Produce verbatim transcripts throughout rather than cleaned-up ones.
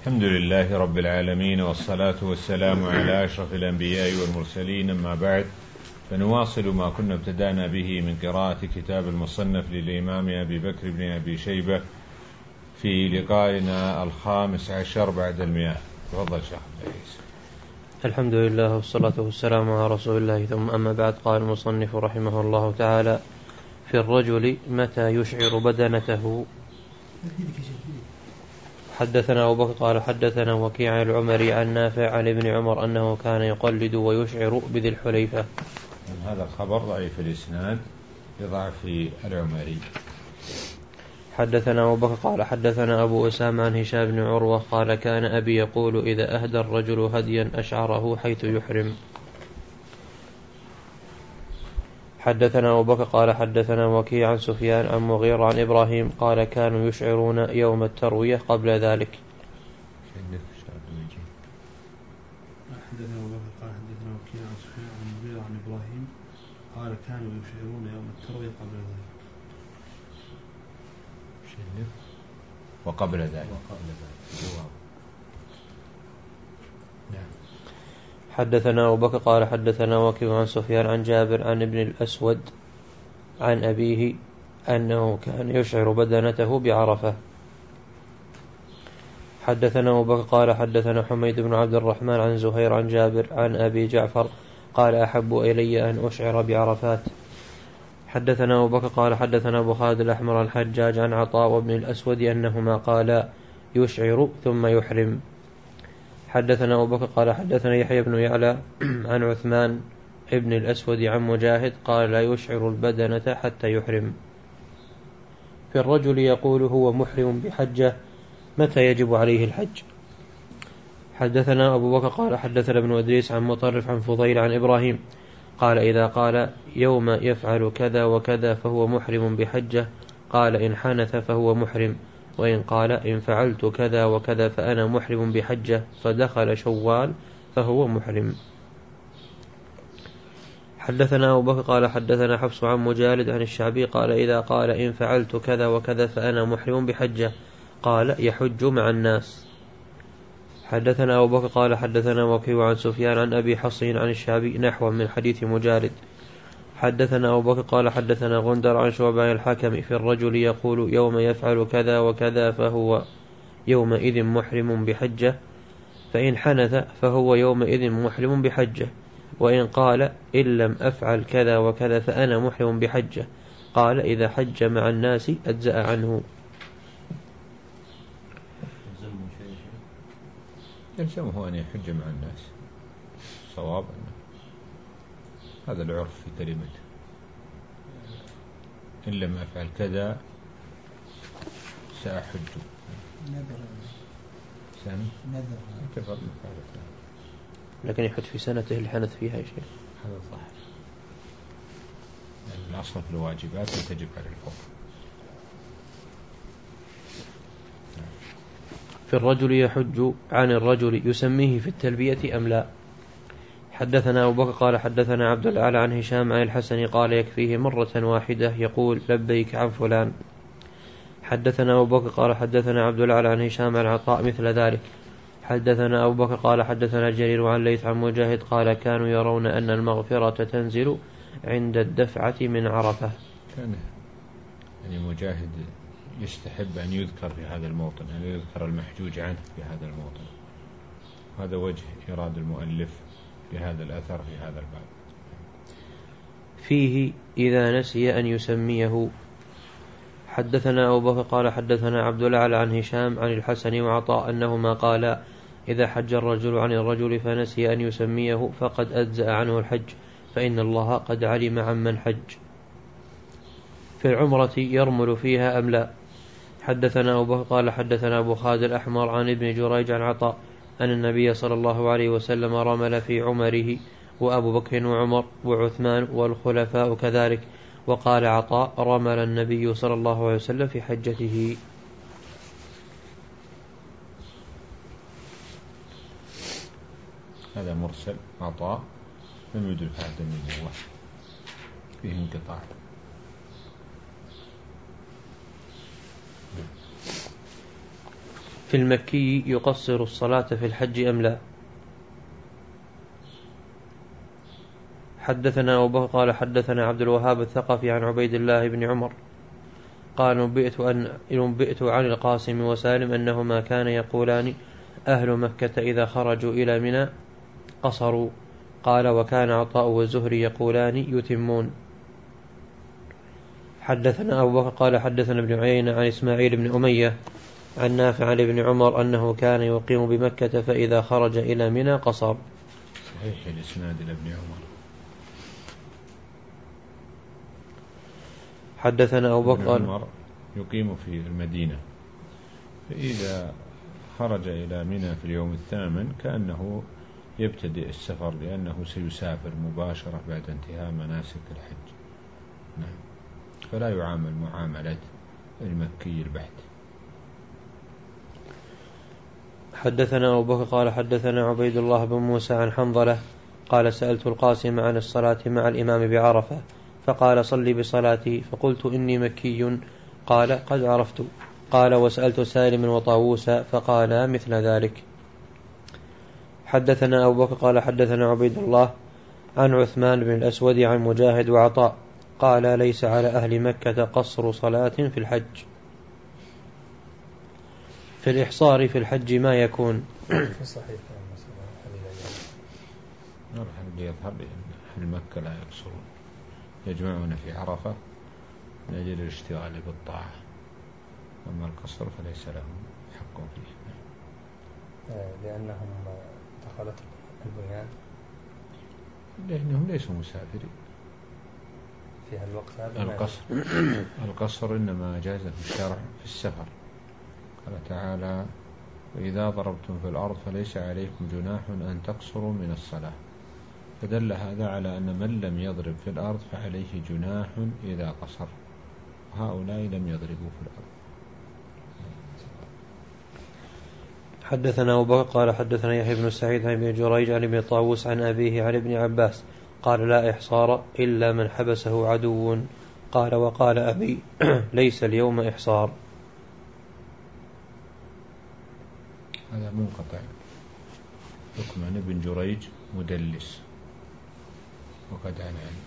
الحمد لله رب العالمين، والصلاة والسلام على أشرف الأنبياء والمرسلين، أما بعد، فنواصل ما كنا ابتدأنا به من قراءة كتاب المصنف للإمام أبي بكر بن أبي شيبة في لقائنا الخامس عشر بعد المئة. تفضل شيخ عبد العزيز. الحمد لله والصلاة والسلام على رسول الله، ثم أما بعد. قال المصنف رحمه الله تعالى: في الرجل متى يشعر بدنته. حدثنا أبو بكر قال حدثنا وكيع العمري عن نافع عن ابن عمر أنه كان يقلد ويشعر بذي الحليفة. هذا الخبر ضعيف الإسناد لضعف العمري. حدثنا أبو بكر قال حدثنا أبو أسامة عن هشام بن عروة قال كان أبي يقول إذا أهدى الرجل هديا أشعره حيث يحرم. حدثنا أبو بكر قال حدثنا وكيع عن سفيان عن مغيرة عن إبراهيم قال كانوا يشعرون يوم التروية قبل ذلك. حدثنا أبو بكر قال حدثنا وكيع عن سفيان عن مغيرة عن إبراهيم قال كانوا يشعرون يوم التروية قبل ذلك. وقبل ذلك وقبل ذلك حدثنا أبو بكر قال حدثنا وكيع عن سفيان عن جابر عن ابن الأسود عن أبيه أنه كان يشعر بدنته بعرفة. حدثنا أبو بكر قال حدثنا حميد بن عبد الرحمن عن زهير عن جابر عن أبي جعفر قال أحب إلي أن أشعر بعرفات. حدثنا أبو بكر قال حدثنا أبو خالد الأحمر عن الحجاج عن عطاء وابن الأسود أنهما قالا يشعر ثم يحرم. حدثنا أبو بكر قال حدثنا يحيى بن يعلى عن عثمان ابن الأسود عن مجاهد قال لا يشعر البدنة حتى يحرم. في الرجل يقول هو محرم بحجة متى يجب عليه الحج. حدثنا أبو بكر قال حدثنا ابن إدريس عن مطرف عن فضيل عن إبراهيم قال إذا قال يوم يفعل كذا وكذا فهو محرم بحجة قال إن حنث فهو محرم، وإن قال إن فعلت كذا وكذا فأنا محرم بحجة فدخل شوال فهو محرم. حدثنا أبو بكر قال حدثنا حفص عن مجالد عن الشعبي قال إذا قال إن فعلت كذا وكذا فأنا محرم بحجة قال يحج مع الناس. حدثنا أبو بكر قال حدثنا وكيع عن سفيان عن أبي حصين عن الشعبي نحو من حديث مجالد. حدثنا أبو بكر قال حدثنا غندر عن شعبة عن الحكم في الرجل يقول يوم يفعل كذا وكذا فهو يومئذ محرم بحجة، فإن حنث فهو يومئذ محرم بحجة، وإن قال إن لم أفعل كذا وكذا فأنا محرم بحجة قال إذا حج مع الناس أجزأ عنه. يلزمه أن يحج مع الناس، صواب هذا العرف في كلمة إن لم أفعل كذا سأحج. نذر سنة نذر لكن يحج في سنته اللي حنث فيها شيء. هذا صح، يعني الأصل في الواجبات تجب على الحكم. في الرجل يحج عن الرجل يسميه في التلبية أم لا. حدثنا أبو بكر قال حدثنا عبد الأعلى عن هشام عن الحسن قال يكفيه مرة واحدة يقول لبيك عن فلان. حدثنا أبو بكر قال حدثنا عبد الأعلى عن هشام عن عطاء مثل ذلك. حدثنا أبو بكر قال حدثنا جرير عن ليث عن مجاهد قال كانوا يرون أن المغفرة تنزل عند الدفعة من عرفة. كان يعني مجاهد يستحب أن يذكر في هذا الموطن، أن يذكر المحجوج عنه في هذا الموطن. هذا وجه إراد المؤلف بهذا الأثر في هذا الباب. فيه إذا نسي أن يسميه. حدثنا أبو بكر قال حدثنا عبد الأعلى عن هشام عن الحسن وعطاء أنهما قالا إذا حج الرجل عن الرجل فنسي أن يسميه فقد أجزأ عنه الحج، فإن الله قد علم عمن حج. في العمرة يرمل فيها أم لا. حدثنا أبو بكر قال حدثنا أبو خالد الأحمر عن ابن جريج عن عطاء أن النبي صلى الله عليه وسلم رمل في عمره وأبو بكر وعمر وعثمان والخلفاء كذلك. وقال عطاء رمل النبي صلى الله عليه وسلم في حجته. هذا مرسل عطاء لم يدرك عهد النبوة، فيه انقطاع. في المكي يقصر الصلاة في الحج أم لا؟ حدثنا أبو بكر قال حدثنا عبد الوهاب الثقفي عن عبيد الله بن عمر قال نبئت, أن نبئت عن القاسم وسالم أنهما كان يقولان أهل مكة إذا خرجوا إلى منى قصروا. قال وكان عطاء والزهري يقولان يتمون. حدثنا أبو بكر قال حدثنا ابن عيينة عن إسماعيل بن أمية عن نافع عن ابن عمر أنه كان يقيم بمكة فإذا خرج إلى منى قصر. صحيح الإسناد لابن عمر. حدثنا أبو بكر ابن عمر يقيم في المدينة، فإذا خرج إلى منى في اليوم الثامن كأنه يبتدئ السفر، لأنه سيسافر مباشرة بعد انتهاء مناسك الحج. نعم. فلا يعامل معاملة المكي البحت. حدثنا أبو بكر قال حدثنا عبيد الله بن موسى عن حنظلة قال سألت القاسم عن الصلاة مع الإمام بعرفة فقال صلي بصلاتي، فقلت إني مكي، قال قد عرفت. قال وسألت سالم وطاووس فقال مثل ذلك. حدثنا أبو بكر قال حدثنا عبيد الله عن عثمان بن الأسود عن مجاهد وعطاء قال ليس على أهل مكة قصر صلاة في الحج. في الإحصار في الحج ما يكون في صحيح الذي يظهر أهل مكة لا يقصرون، يجمعون في عرفة من أجل الاشتغال بالطاعة، أما القصر فليس لهم حق فيه لأنهم دخلت البنيان، لأنهم ليسوا مسافرين في الوقت هذا. القصر القصر إنما جازه الشرع في السفر. قال تعالى وإذا ضربتم في الأرض فليس عليكم جناح أن تقصروا من الصلاة، فدل هذا على أن من لم يضرب في الأرض فعليه جناح إذا قصر، هؤلاء لم يضربوا في الأرض. حدثنا أبو بكر قال حدثنا يحيى بن سعيد عن ابن جريج عن ابن طاووس عن أبيه عن ابن عباس قال لا إحصار إلا من حبسه عدو. قال وقال أبي ليس اليوم إحصار. هذا منقطع حكم عن ابن جريج مدلس وقد عن عن.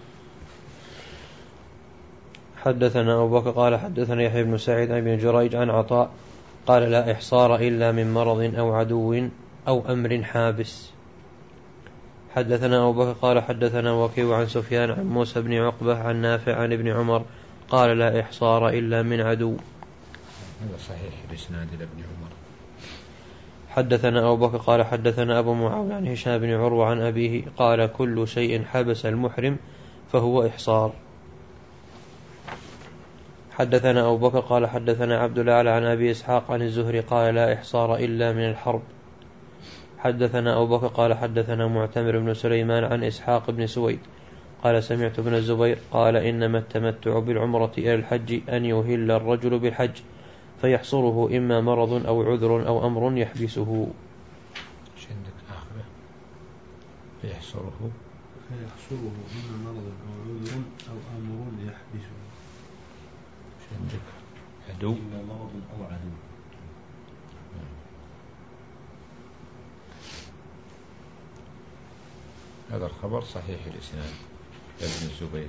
حدثنا أبو بكر قال حدثنا يحيى بن سعيد عن ابن جريج عن عطاء قال لا إحصار إلا من مرض أو عدو أو أمر حابس. حدثنا أبو بكر قال حدثنا وكيع عن سفيان عن موسى بن عقبة عن نافع عن ابن عمر قال لا إحصار إلا من عدو. هذا صحيح الإسناد لابن عمر. حدثنا أبو بكر قال حدثنا أبو معاوية عن هشام بن عروة عن أبيه قال كل شيء حبس المحرم فهو إحصار. حدثنا أبو بكر قال حدثنا عبد الأعلى عن أبي إسحاق عن الزهري قال لا إحصار إلا من الحرب. حدثنا أبو بكر قال حدثنا معتمر بن سليمان عن إسحاق بن سويد قال سمعت ابن الزبير قال إنما التمتع بالعمرة إلى الحج أن يهل الرجل بالحج فيحصره إما مرض أو عذر أو أمر يحبسه. عندك آخره فيحصره فيحصره إما مرض أو عذر أو أمر يحبسه. عندك عدو إما مرض أو عدو. هذا الخبر صحيح الإسناد ابن الزبير.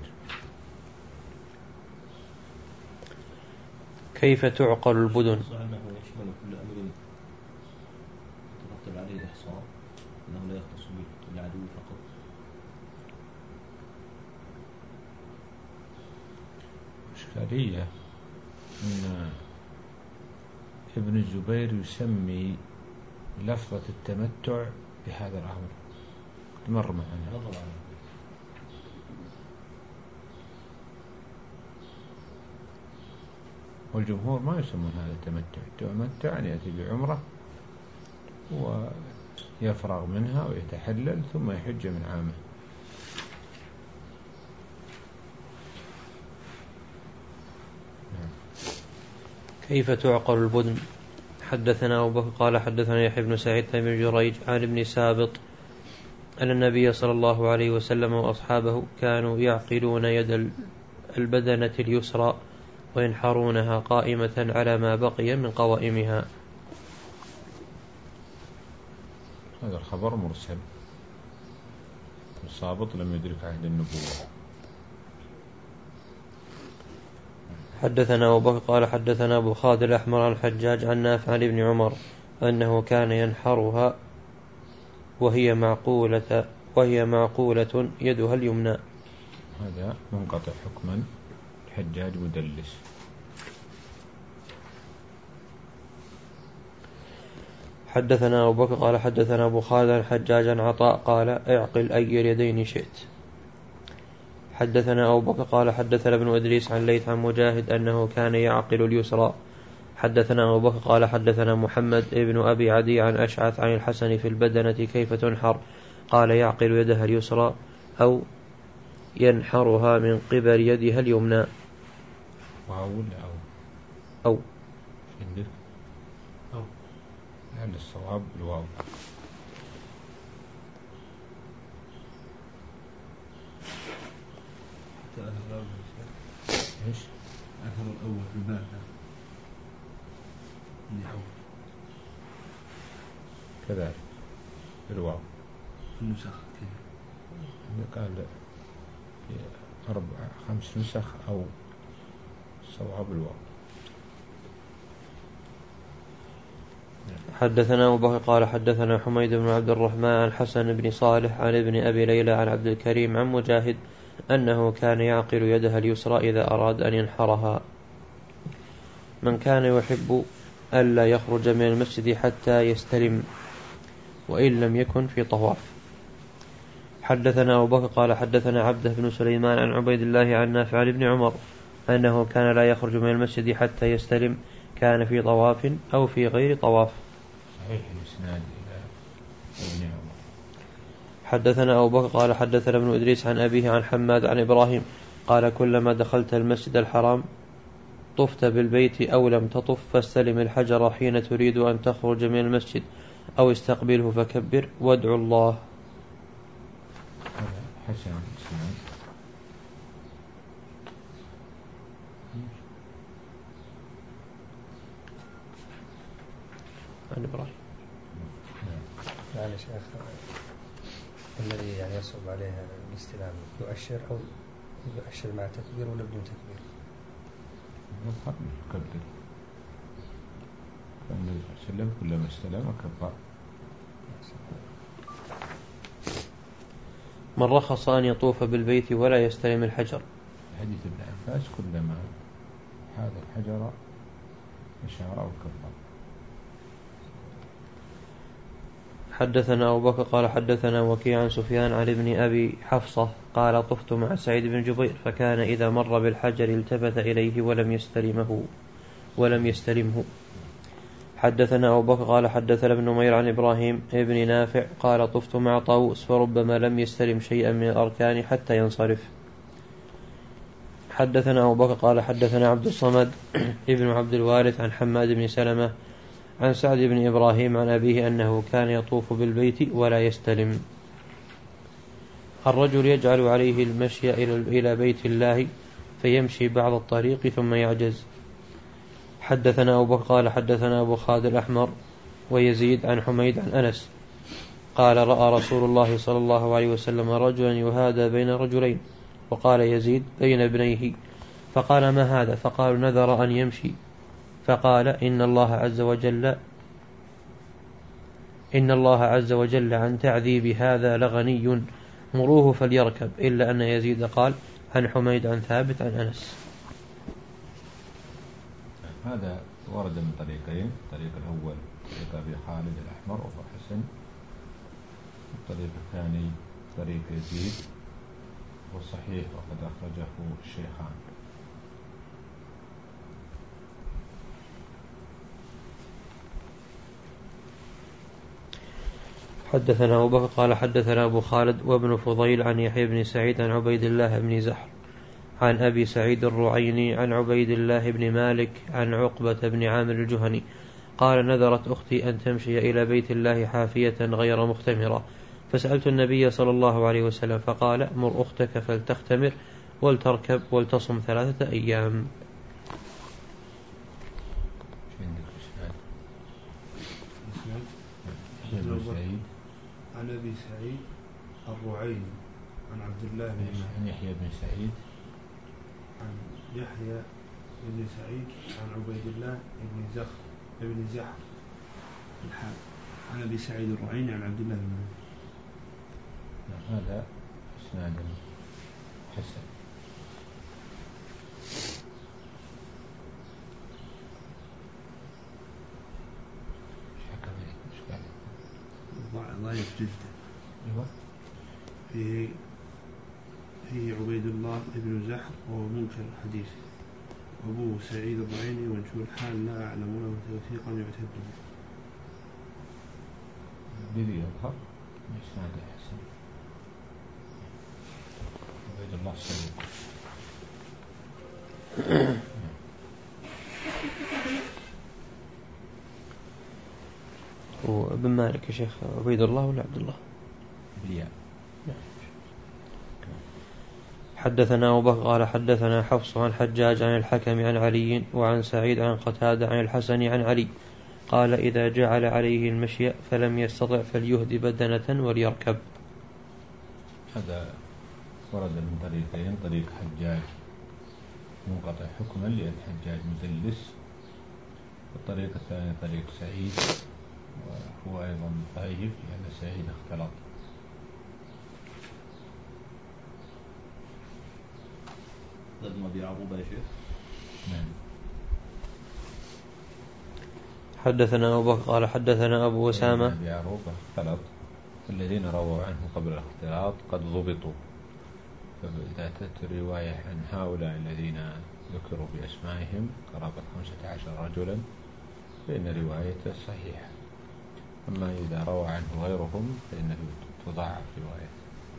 كيف تعقل البدن؟ صحيح أنه يشمل كل أمر يترتب عليه الإحصار، أنه لا يختص بالعدو فقط. إشكالية أن ابن الزبير يسمي لفظة التمتع بهذا الأمر، مر معنا. والجمهور ما يسمون هذا التمتع. التمتع أن يأتي بعمرة ويفرغ منها ويتحلل ثم يحج من عامه. كيف تعقل البدن؟ حدثنا أبو بكر قال حدثنا يحيى بن سعيد بن جريج عن ابن سابط أن النبي صلى الله عليه وسلم وأصحابه كانوا يعقلون يد البدنة اليسرى وينحرونها قائمة على ما بقي من قوائمها. هذا الخبر مرسل، الصابط لم يدرك عهد النبوة. حدثنا أبو بكر قال حدثنا أبو خالد الأحمر عن الحجاج عن نافع عن ابن عمر أنه كان ينحرها وهي معقولة وهي معقولة يدها اليمنى. هذا منقطع حكما، الحجاج مدلس. حدثنا أبو بكر قال حدثنا أبو خالد عن الحجاج عن عطاء قال اعقل أي اليدين شئت. حدثنا أبو بكر قال حدثنا ابن إدريس عن ليث عن مجاهد أنه كان يعقل اليسرى. حدثنا أبو بكر قال حدثنا محمد ابن أبي عدي عن أشعث عن الحسن في البدنة كيف تنحر قال يعقل يدها اليسرى أو ينحرها من قبل يدها اليمنى. واو ولا أو أو عندك أو هل الصواب الواو؟ حتى أثر الأول إيش؟ أثر الأول في الباب اللي أول كذلك الواو في النسخ كذا قال في أربع خمس نسخ أو الصواب الواو. حدثنا أبو بكر قال حدثنا حميد بن عبد الرحمن عن حسن بن صالح عن ابن أبي ليلى عن عبد الكريم عن مجاهد أنه كان يعقل يدها اليسرى إذا أراد أن ينحرها. من كان يحب ألا يخرج من المسجد حتى يستلم وإن لم يكن في طواف. حدثنا أبو بكر قال حدثنا عبده بن سليمان عن عبيد الله عن نافع عن ابن عمر أنه كان لا يخرج من المسجد حتى يستلم، كان في طواف أو في غير طواف. صحيح الإسناد إلى ابن عمر. حدثنا أبو بكر قال حدثنا ابن إدريس عن أبيه عن حماد عن إبراهيم قال كلما دخلت المسجد الحرام طفت بالبيت أو لم تطف فاستلم الحجر حين تريد أن تخرج من المسجد أو استقبله فكبر وادعو الله. حسن الإسناد. عن إبراهيم. يعني شيخ الذي يعني يصعب عليه الاستلام يؤشر أو يؤشر مع تكبير ولا بدون تكبير؟ يظهر يكبر، فالنبي صلى الله عليه وسلم كلما استلم كبر. من رخص أن يطوف بالبيت ولا يستلم الحجر. حديث ابن عباس كلما هذا الحجر أشار أو كبر. حدثنا أبو بكر قال حدثنا وكيع عن سفيان عن ابن أبي حفصة قال طفت مع سعيد بن جبير فكان إذا مر بالحجر التفت إليه ولم يستلمه ولم يستلمه. حدثنا أبو بكر قال حدثنا ابن نمير عن إبراهيم ابن نافع قال طفت مع طاووس فربما لم يستلم شيئا من الأركان حتى ينصرف. حدثنا أبو بكر قال حدثنا عبد الصمد ابن عبد الوارث عن حماد بن سلمة عن سعد بن إبراهيم عن أبيه أنه كان يطوف بالبيت ولا يستلم. الرجل يجعل عليه المشي إلى بيت الله فيمشي بعض الطريق ثم يعجز. حدثنا أبو بكر قال حدثنا أبو خالد الأحمر ويزيد عن حميد عن أنس قال رأى رسول الله صلى الله عليه وسلم رجلا يهادى بين رجلين، وقال يزيد بين ابنيه، فقال ما هذا؟ فقالوا نذر أن يمشي، فقال إن الله عز وجل إن الله عز وجل عن تعذيب هذا لغني مروه فليركب، إلا أن يزيد قال عن حميد عن ثابت عن أنس. هذا ورد من طريقين، الطريق الأول طريق أبي خالد الأحمر وهو حسن، الطريق الثاني طريق يزيد وصحيح وقد أخرجه الشيخان. حدثنا أبو بكر قال حدثنا أبو خالد وابن فضيل عن يحيى بن سعيد عن عبيد الله بن زحر عن أبي سعيد الرعيني عن عبيد الله بن مالك عن عقبة بن عامر الجهني قال نذرت أختي أن تمشي إلى بيت الله حافية غير مختمرة، فسألت النبي صلى الله عليه وسلم فقال مر أختك فلتختمر ولتركب ولتصم ثلاثة أيام. عن أبي سعيد الرعيني عن عبد الله بن عن يحيى بن سعيد عن يحيى بن سعيد عن عبيد الله بن زخر بن زحر الحال عن أبي سعيد الرعيني عن عبد الله بن زحر. هذا إسناد حسن. ضعيف جدا. أيوة. فيه فيه عبيد الله بن زحر وهو منكر الحديث. أبوه سعيد الرعيني وجه الحال لا أعلم له توثيقا يعتد به. الذي يظهر إسناد حسن. عبيد الله صديق. وابن مالك يا شيخ عبيد الله ولا عبد الله؟ بالياء. حدثنا أبو بكر قال حدثنا حفص عن حجاج عن الحكم عن علي وعن سعيد عن قتادة عن الحسن عن علي قال إذا جعل عليه المشي فلم يستطع فليهدي بدنة وليركب. هذا ورد من طريقين، طريق حجاج منقطع حكما لأن حجاج مدلس، والطريق الثاني طريق سعيد وهو أيضا ضعيف لأن سعيد اختلط. ضد أبي عروبة يا شيخ. نعم. حدثنا أبو بكر قال حدثنا أبو أسامة. أبي عروبة اختلط، الذين رووا عنه قبل الاختلاط قد ضبطوا، فإذا تأتي الرواية عن هؤلاء الذين ذكروا بأسمائهم قرابة خمسة عشر رجلا فإن روايته صحيحة، أما إذا روى عنه غيرهم فإنه تضاعف روايته.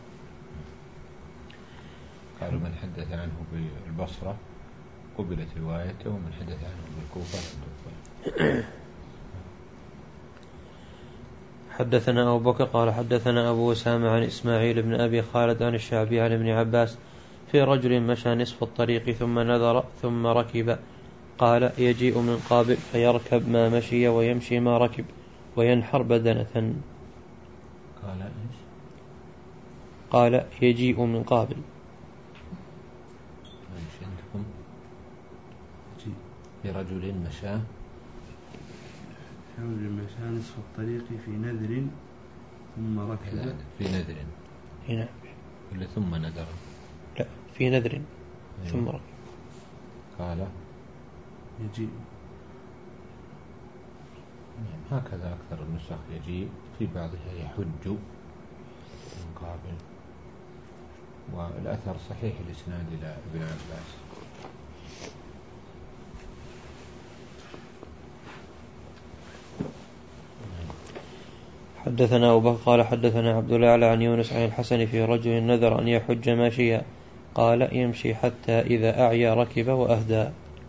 قالوا من حدث عنه بالبصرة قبلت روايته، ومن حدث عنه بالكوفة تقبل. حدثنا أبو بكر قال حدثنا أبو أسامة عن إسماعيل بن أبي خالد عن الشعبي عن ابن عباس في رجل مشى نصف الطريق ثم نذر ثم ركب، قال يجيء من قابل فيركب ما مشي ويمشي ما ركب وينحر بدنة. قال إيش؟ قال يجيء من قابل. إيش عندكم؟ في رجل مشى في رجل مشى نصف الطريق في نذر ثم ركب. في نذر هنا ولا ثم نذر؟ لا في نذر ثم ركب. قال يجيء. هكذا أكثر النسخ يجيء، في بعضها يحج من قابل، والأثر صحيح الإسناد إلى ابن عباس. حدثنا أبو بكر قال حدثنا عبد الأعلى عن يونس عن الحسن في رجل نذر أن يحج ماشيا، قال يمشي حتى إذا أعيا ركب وأهدى.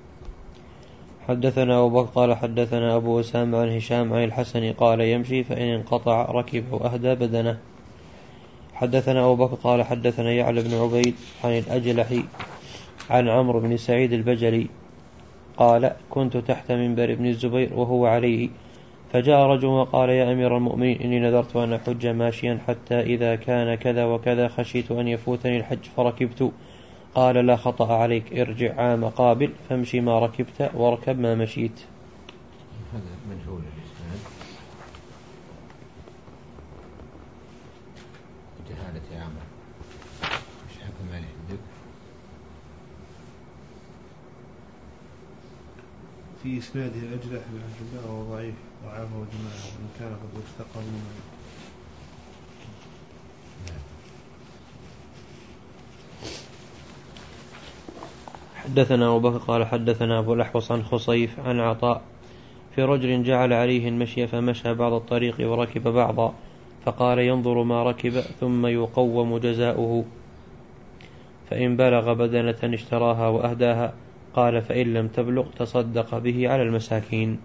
حدثنا أبو بكر قال حدثنا أبو أسامة عن هشام عن الحسن قال يمشي فإن انقطع ركب وأهدى بدنه. حدثنا أبو بكر قال حدثنا يعلى بن عبيد عن الأجلحي عن عمرو بن سعيد البجلي قال كنت تحت منبر ابن الزبير وهو عليه، فجاء رجل وقال يا أمير المؤمنين إني نذرت أن أحج ماشيا حتى إذا كان كذا وكذا خشيت أن يفوتني الحج فركبت. قال لا خطأ عليك، ارجع عام قابل فامشي ما ركبت واركب ما مشيت. هذا مجهول الإسناد جهالة عامة. مش حكم عليه عندك؟ في إسناده الأجلح بن عبد الله وهو ضعيف ضعفه جماعة وإن كان قد استقر منه. حدثنا أبو بكر قال حدثنا أبو الأحوص عن خصيف عن عطاء في رجل جعل عليه المشي فمشى بعض الطريق وركب بعضا، فقال ينظر ما ركب ثم يقوم جزاؤه، فإن بلغ بدنة اشتراها وأهداها. قال فإن لم تبلغ تصدق به على المساكين.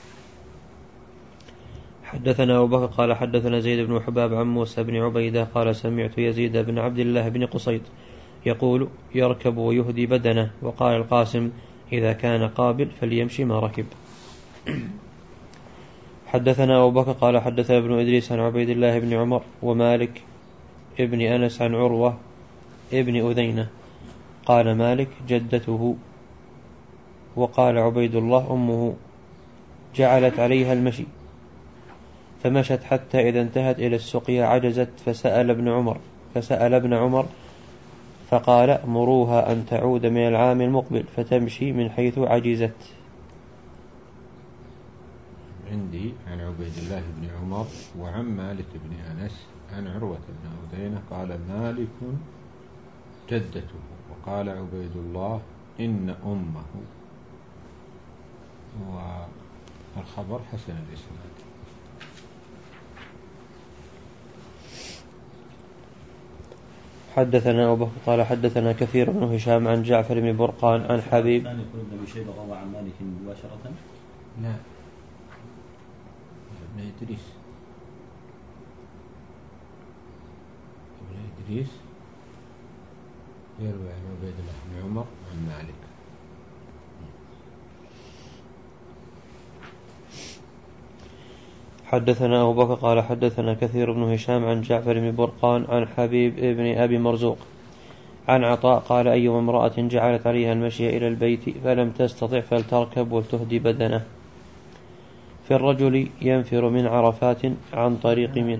حدثنا أبو بكر قال حدثنا زيد بن حباب عن موسى بن عبيدة قال سمعت يزيد بن عبد الله بن قصيط يقول يركب ويهدي بدنه. وقال القاسم إذا كان قابل فليمشي ما ركب. حدثنا أبو بكر قال حدثنا ابن إدريس عن عبيد الله بن عمر ومالك ابن أنس عن عروة ابن أذينة قال مالك جدته، وقال عبيد الله أمه، جعلت عليها المشي فمشت حتى إذا انتهت إلى السقيا عجزت فسأل ابن عمر فسأل ابن عمر فقال مروها أن تعود من العام المقبل فتمشي من حيث عجزت. عندي عن عبيد الله بن عمر وعن مالك بن أنس عن عروة بن أذينة قال مالك جدته، وقال عبيد الله إن أمه، والخبر حسن الإسناد. حدثنا أبو بكر قال حدثنا كثير بن هشام عن جعفر بن برقان عن حبيب. الثاني يقول ابن أبي شيبة روى عن مالك مباشرة. لا، ابن إدريس ابن إدريس يروي عن عبيد الله بن عمر عن مالك. حدثنا أبو بكر قال حدثنا كثير بن هشام عن جعفر بن برقان عن حبيب ابن أبي مرزوق عن عطاء قال أيما امرأة جعلت عليها المشي إلى البيت فلم تستطع فلتركب ولتهدي بدنه. في الرجل ينفر من عرفات عن طريق منى.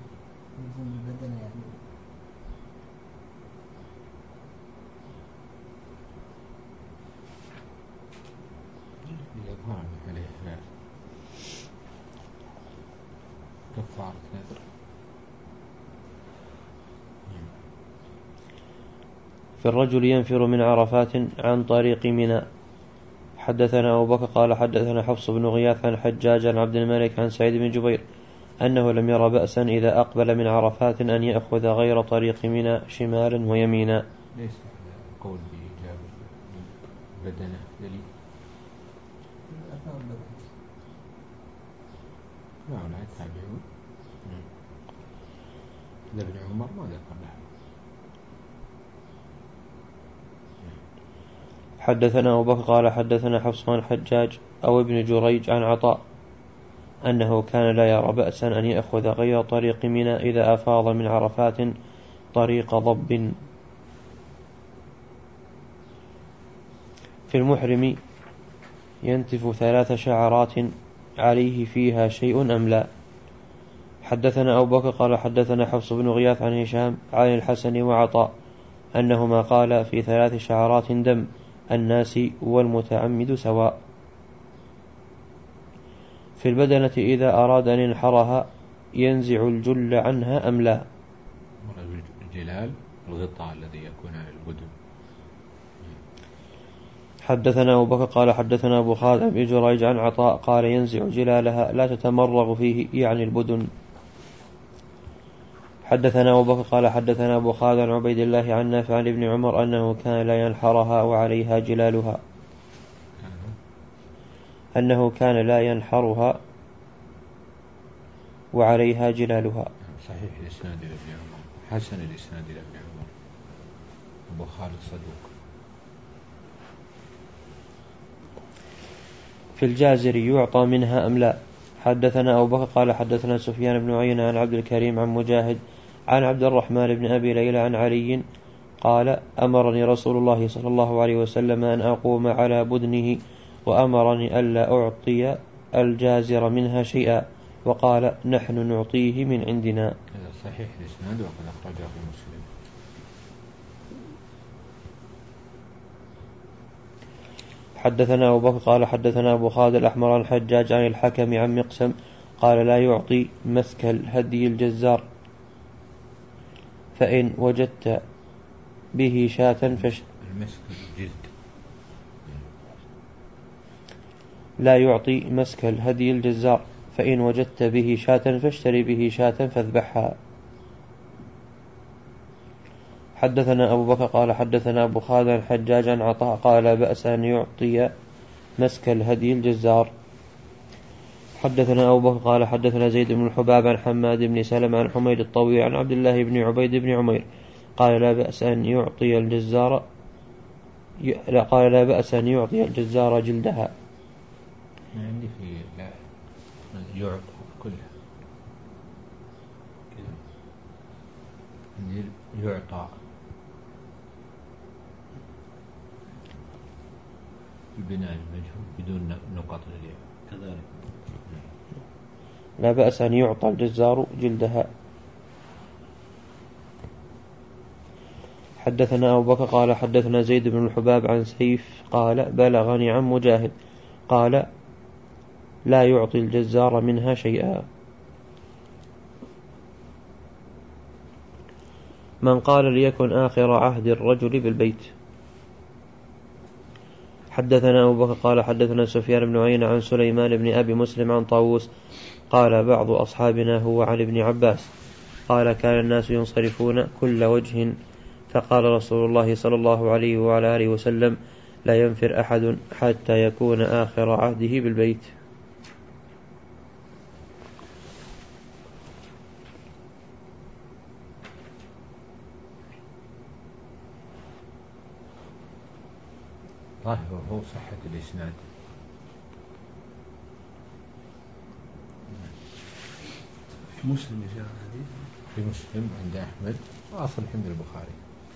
في الرجل ينفر من عرفات عن طريق منى. حدثنا أبو بكر قال حدثنا حفص بن غياث عن حجاج عن عبد الملك عن سعيد بن جبير أنه لم ير بأسا إذا أقبل من عرفات أن يأخذ غير طريق منى شمالا ويمينا. ليس قول بإجابة بدنه دليل. لا لا يتابعون. ابن عمر ما ذكر له. حدثنا أبو بكر قال حدثنا حفص عن حجاج أو ابن جريج عن عطاء أنه كان لا يرى بأسا أن يأخذ غير طريق منى إذا أفاض من عرفات طريق ضب. في المحرم ينتف ثلاث شعرات عليه فيها شيء أم لا. حدثنا أبو بكر قال حدثنا حفص بن غياث عن هشام عن الحسن وعطاء أنهما قال في ثلاث شعرات دم الناس والمتعمد سواء. في البدنة إذا أراد أن ينحرها ينزع الجل عنها أم لا. الجلال الغطاء الذي يكون على البدن. حدثنا أبو بكر قال حدثنا أبو خالد بن جريج عن عطاء قال ينزع جلالها لا تتمرغ فيه يعني البدن. حدثنا أبو بكر قال حدثنا أبو خالد عن عبيد الله عن نافع عن ابن عمر أنه كان لا ينحرها وعليها جلالها أنه كان لا ينحرها وعليها جلالها. صحيح الإسناد إلى ابن عمر، حسن الإسناد إلى ابن عمر. أبو خالد صدوق. في الجازر يعطى منها أم لا. حدثنا أبو بكر قال حدثنا سفيان بن عيينة عن عبد الكريم عن مجاهد عن عبد الرحمن بن أبي ليلى عن علي قال أمرني رسول الله صلى الله عليه وسلم أن أقوم على بدنه وأمرني ألا أعطي الجازر منها شيئا وقال نحن نعطيه من عندنا. هذا صحيح الإسناد وقد أخرجه مسلم. حدثنا أبو بكر قال حدثنا أبو خالد الأحمر عن حجاج عن الحكم عن مقسم قال لا يعطي مسك الهدي الجزار فإن وجدت به شاة فش المسك الجلد لا يعطي مسك الهدي الجزار فإن وجدت به شاة فاشتري به شاة فاذبحها. حدثنا أبو بكر قال حدثنا أبو خالد عن حجاج عن عطاء قال لا بأس أن يعطي مسك الهدي الجزار. حدثنا أبو بكر قال حدثنا زيد بن الحباب عن حماد بن سلم عن حميد الطويل عن عبد الله بن عبيد بن عمير قال لا بأس أن يعطي الجزار لا قال لا بأس أن يعطي الجزار جلدها. عندي في لا يعطى كلها يعطى البناء المجهول بدون نقط الياء كذلك. لا بأس أن يعطى الجزار جلدها. حدثنا أبو بكر قال حدثنا زيد بن الحباب عن سيف قال بلغني عن مجاهد قال لا يعطي الجزار منها شيئا. من قال ليكن آخر عهد الرجل بالبيت. حدثنا أبو بكر قال حدثنا سفيان بن عيينة عن سليمان بن أبي مسلم عن طاووس قال بعض أصحابنا هو عن ابن عباس قال كان الناس ينصرفون كل وجه فقال رسول الله صلى الله عليه وعلى آله وسلم لا ينفر أحد حتى يكون آخر عهده بالبيت. ظاهر هو صحة الإسناد. في مسلم يا شيخ الحديث في مسلم عند أحمد وأصل عند البخاري.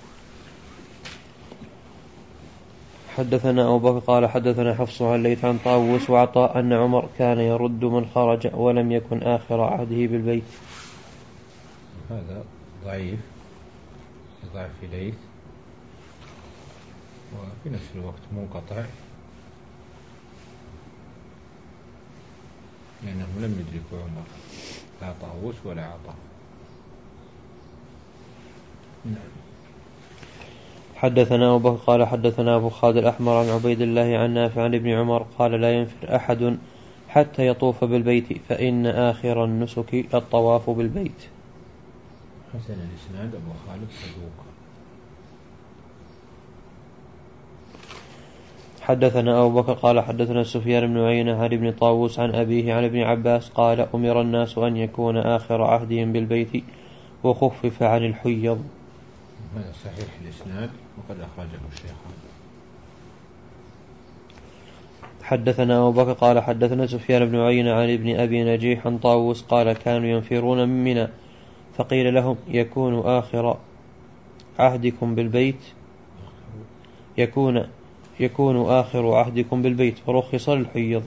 حدثنا أبو بكر قال حدثنا حفص عن ليث عن طاووس وعطاء أن عمر كان يرد من خرج ولم يكن آخر عهده بالبيت. هذا ضعيف ضعف في ليث وفي نفس الوقت منقطع لأنهم لم يدركوا عمر لا طاووس ولا عطاء. نعم. حدثنا أبو بكر قال حدثنا أبو خالد الأحمر عن عبيد الله عن نافع عن ابن عمر قال لا ينفر أحد حتى يطوف بالبيت فإن آخر النسك الطواف بالبيت. حسن الإسناد أبو خالد صدوق. حدثنا أبو بكر قال حدثنا سفيان بن عيينة عن ابن طاووس عن أبيه عن ابن عباس قال أمر الناس أن يكون آخر عهدهم بالبيت وخفف عن الحيض. هذا صحيح الإسناد وقد أخرجه الشيخان. حدثنا أبو بكر قال حدثنا سفيان بن عيينة عن ابن أبي نجيح عن طاووس قال كانوا ينفرون من منى فقيل لهم يكون آخر عهدكم بالبيت يكون يكون آخر عهدكم بالبيت ورخص للحيض.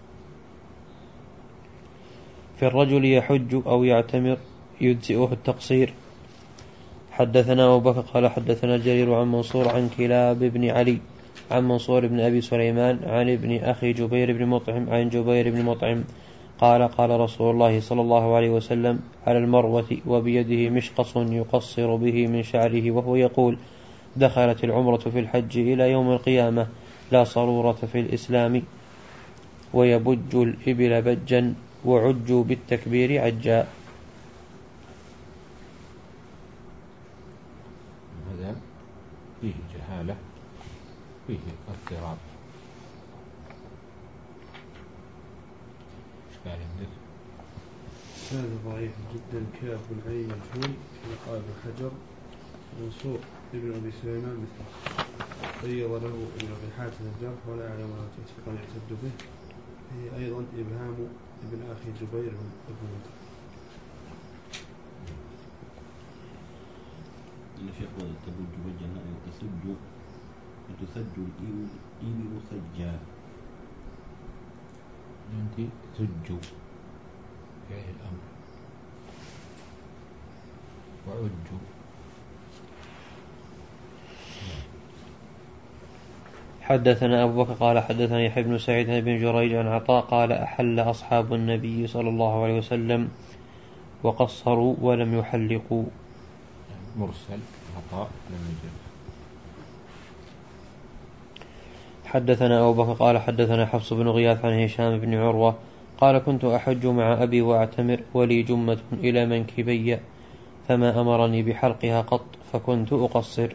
في الرجل يحج أو يعتمر يجزئه التقصير. حدثنا أبو بكر قال حدثنا جرير عن منصور عن كلاب بن علي عن منصور بن أبي سليمان عن ابن أخي جبير بن مطعم عن جبير بن مطعم قال قال رسول الله صلى الله عليه وسلم على المروة وبيده مشقص يقصر به من شعره وهو يقول دخلت العمرة في الحج إلى يوم القيامة لا صرورة في الإسلام ويبج الإبل بجا وعجوا بالتكبير عجا. هذا فيه جهالة فيه اضطراب. ايش قال عندك؟ هذا ضعيف جدا كاف بالعين مجهول كما قال ابن حجر. منصور ابن أبي سليمان مثله قيض له ابن أبي حاتم الجرح ولا أعلم ما توثيقا يعتد به. هي أيضا إبهام ابن أخي جبير بن مطعم. الشيخ تبج بجا تسج وتسج الإبل سجا. أنت تج فيه الأمر وعج. حدثنا أبو بكر قال حدثنا يحيى بن سعيد بن جريج عن عطاء قال أحل أصحاب النبي صلى الله عليه وسلم وقصروا ولم يحلقوا. مرسل عطاء لم يجب. حدثنا أبو بكر قال حدثنا حفص بن غياث عن هشام بن عروة قال كنت أحج مع أبي وأعتمر ولي جمة إلى منكبي فما أمرني بحلقها قط فكنت أقصر.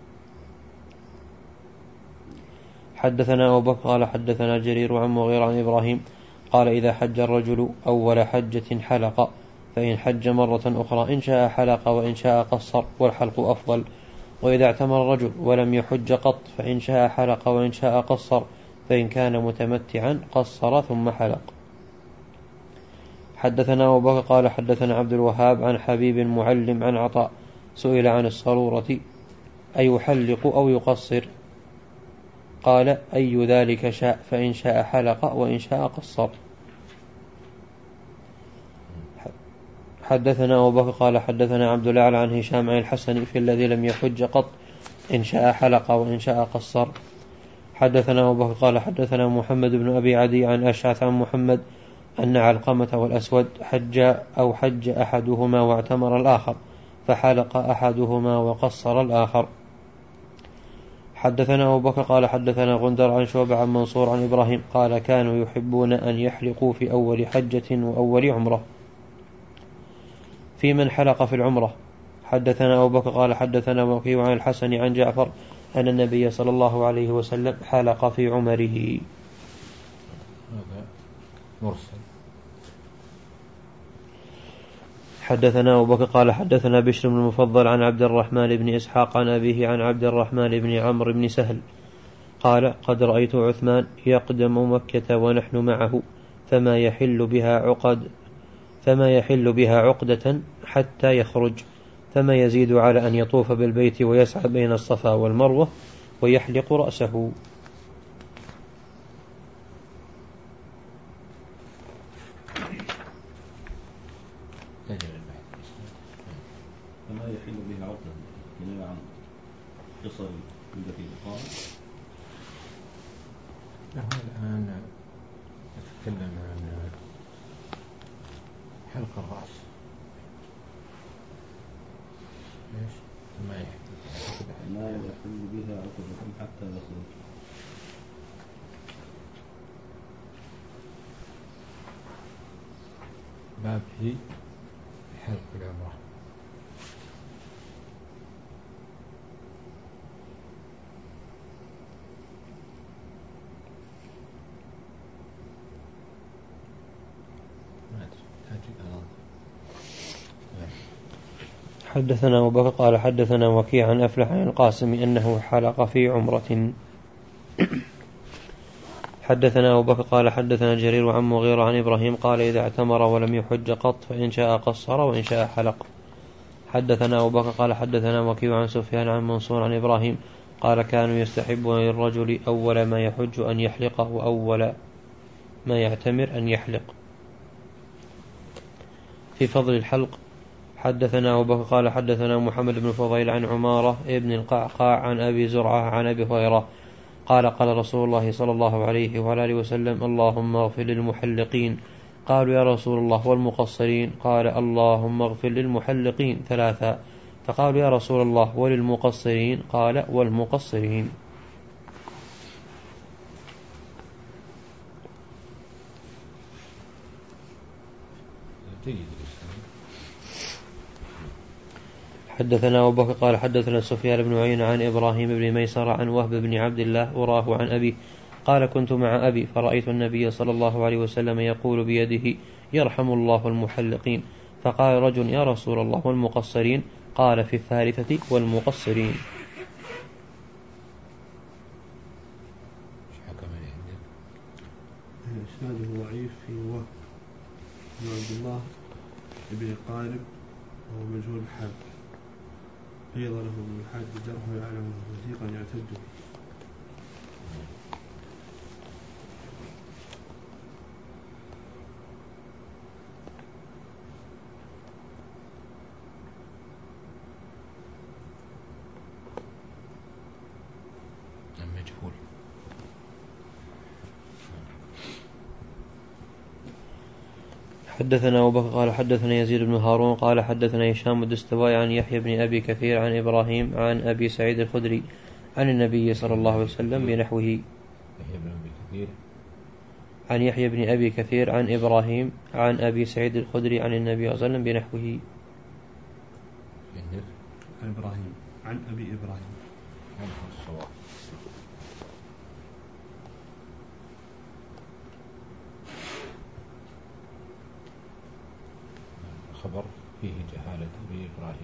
حدثنا أبو بكر قال حدثنا جرير عن مغير عن إبراهيم قال إذا حج الرجل أول حجة حلق فإن حج مرة أخرى إن شاء حلق وإن شاء قصر والحلق أفضل. وإذا اعتمر الرجل ولم يحج قط فإن شاء حلق وإن شاء قصر فإن كان متمتعا قصر ثم حلق. حدثنا أبو بكر قال حدثنا عبد الوهاب عن حبيب معلم عن عطاء سئل عن الصرورة أيحلق أو يقصر؟ قال أي ذلك شاء، فإن شاء حلق وإن شاء قصر. حدثنا أبو بكر قال حدثنا عبد الأعلى عن هشام عن الحسن في الذي لم يحج قط إن شاء حلق وإن شاء قصر. حدثنا أبو بكر قال حدثنا محمد بن أبي عدي عن أشعث عن محمد أن علقمة والأسود حج أو حج أحدهما واعتمر الآخر، فحلق أحدهما وقصر الآخر. حدثنا أبو بكر قال حدثنا غندر عن شعبة عن منصور عن إبراهيم قال كانوا يحبون أن يحلقوا في أول حجة وأول عمرة في من حلق في العمرة. حدثنا أبو بكر قال حدثنا وكيع عن الحسن عن جعفر أن النبي صلى الله عليه وسلم حلق في عمره. هذا مرسل. حدثنا أبو بكر قال حدثنا بشر بن المفضل عن عبد الرحمن بن إسحاق عن أبيه عن عبد الرحمن بن عمرو بن سهل قال قد رأيت عثمان يقدم مكة ونحن معه فما يحل بها عقد فما يحل بها عقدة حتى يخرج، فما يزيد على أن يطوف بالبيت ويسعى بين الصفا والمروة ويحلق رأسه. فما يحل بها عقدة من عن قصر مدة الإقامة. نحن الآن نتكلم عن حلق الرأس. ليش؟ ما يحل ما يحل بها عقدة حتى يخرج. باب في حلق العمرة. حدثنا أبو بكر قال حدثنا وكيع عن أفلح عن القاسم أنه حلق في عمرة. حدثنا أبو بكر قال حدثنا جرير عن مغيرة عن إبراهيم قال إذا اعتمر ولم يحج قط فإن شاء قصر وإن شاء حلق. حدثنا أبو بكر قال حدثنا وكيع عن سفيان عن منصور عن إبراهيم قال كانوا يستحبون للرجل أول ما يحج أن يحلق وأول ما يعتمر أن يحلق. في فضل الحلق. حدثنا أبو بكر قال حدثنا محمد بن فضيل عن عمارة ابن القعقاع عن أبي زرعة عن أبي هريرة قال قال رسول الله صلى الله عليه وعلى آله وسلم اللهم اغفر للمحلقين. قالوا يا رسول الله والمقصرين؟ قال اللهم اغفر للمحلقين ثلاثا. فقالوا يا رسول الله وللمقصرين؟ قال والمقصرين. حدثنا أبو بكر قال حدثنا سفيان بن عيينة عن إبراهيم بن ميسرة عن وهب بن عبد الله أراه عن أبي قال كنت مع أبي فرأيت النبي صلى الله عليه وسلم يقول بيده يرحم الله المحلقين. فقال رجل يا رسول الله والمقصرين؟ قال في الثالثة والمقصرين. إسناده ضعيف في وهب بن عبد الله بن قارب وهو مجهول الحال قيل له ابن الحاج جرح يعلم وثيقا يعتد به. مجهول. حدثنا أبو بكر قال حدثنا يزيد بن هارون قال حدثنا هشام الدستوائي عن يحيى بن أبي كثير عن إبراهيم عن أبي سعيد الخدري عن النبي صلى الله عليه وسلم بنحوه. يحيى بن أبي كثير عن يحيى بن أبي كثير عن إبراهيم عن أبي سعيد الخدري عن النبي صلى الله عليه وسلم بنحوه. عن إبراهيم عن أبي إبراهيم الصواب. خبر فيه جهالة أبي إبراهيم.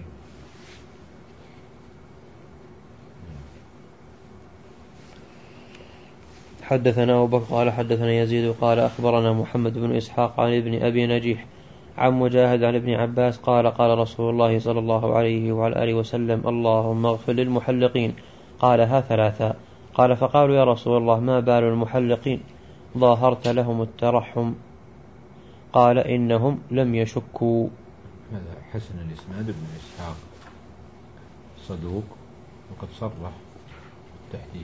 حدثنا أبو بكر قال حدثنا يزيد قال أخبرنا محمد بن إسحاق عن ابن أبي نجيح عن مجاهد عن ابن عباس قال قال رسول الله صلى الله عليه وعلى آله وسلم اللهم اغفر للمحلقين. قالها ثلاثا. قال فقالوا يا رسول الله ما بال المحلقين ظاهرت لهم الترحم؟ قال إنهم لم يشكوا. هذا حسن الإسناد ابن إسحاق صدوق وقد صرح التحديث.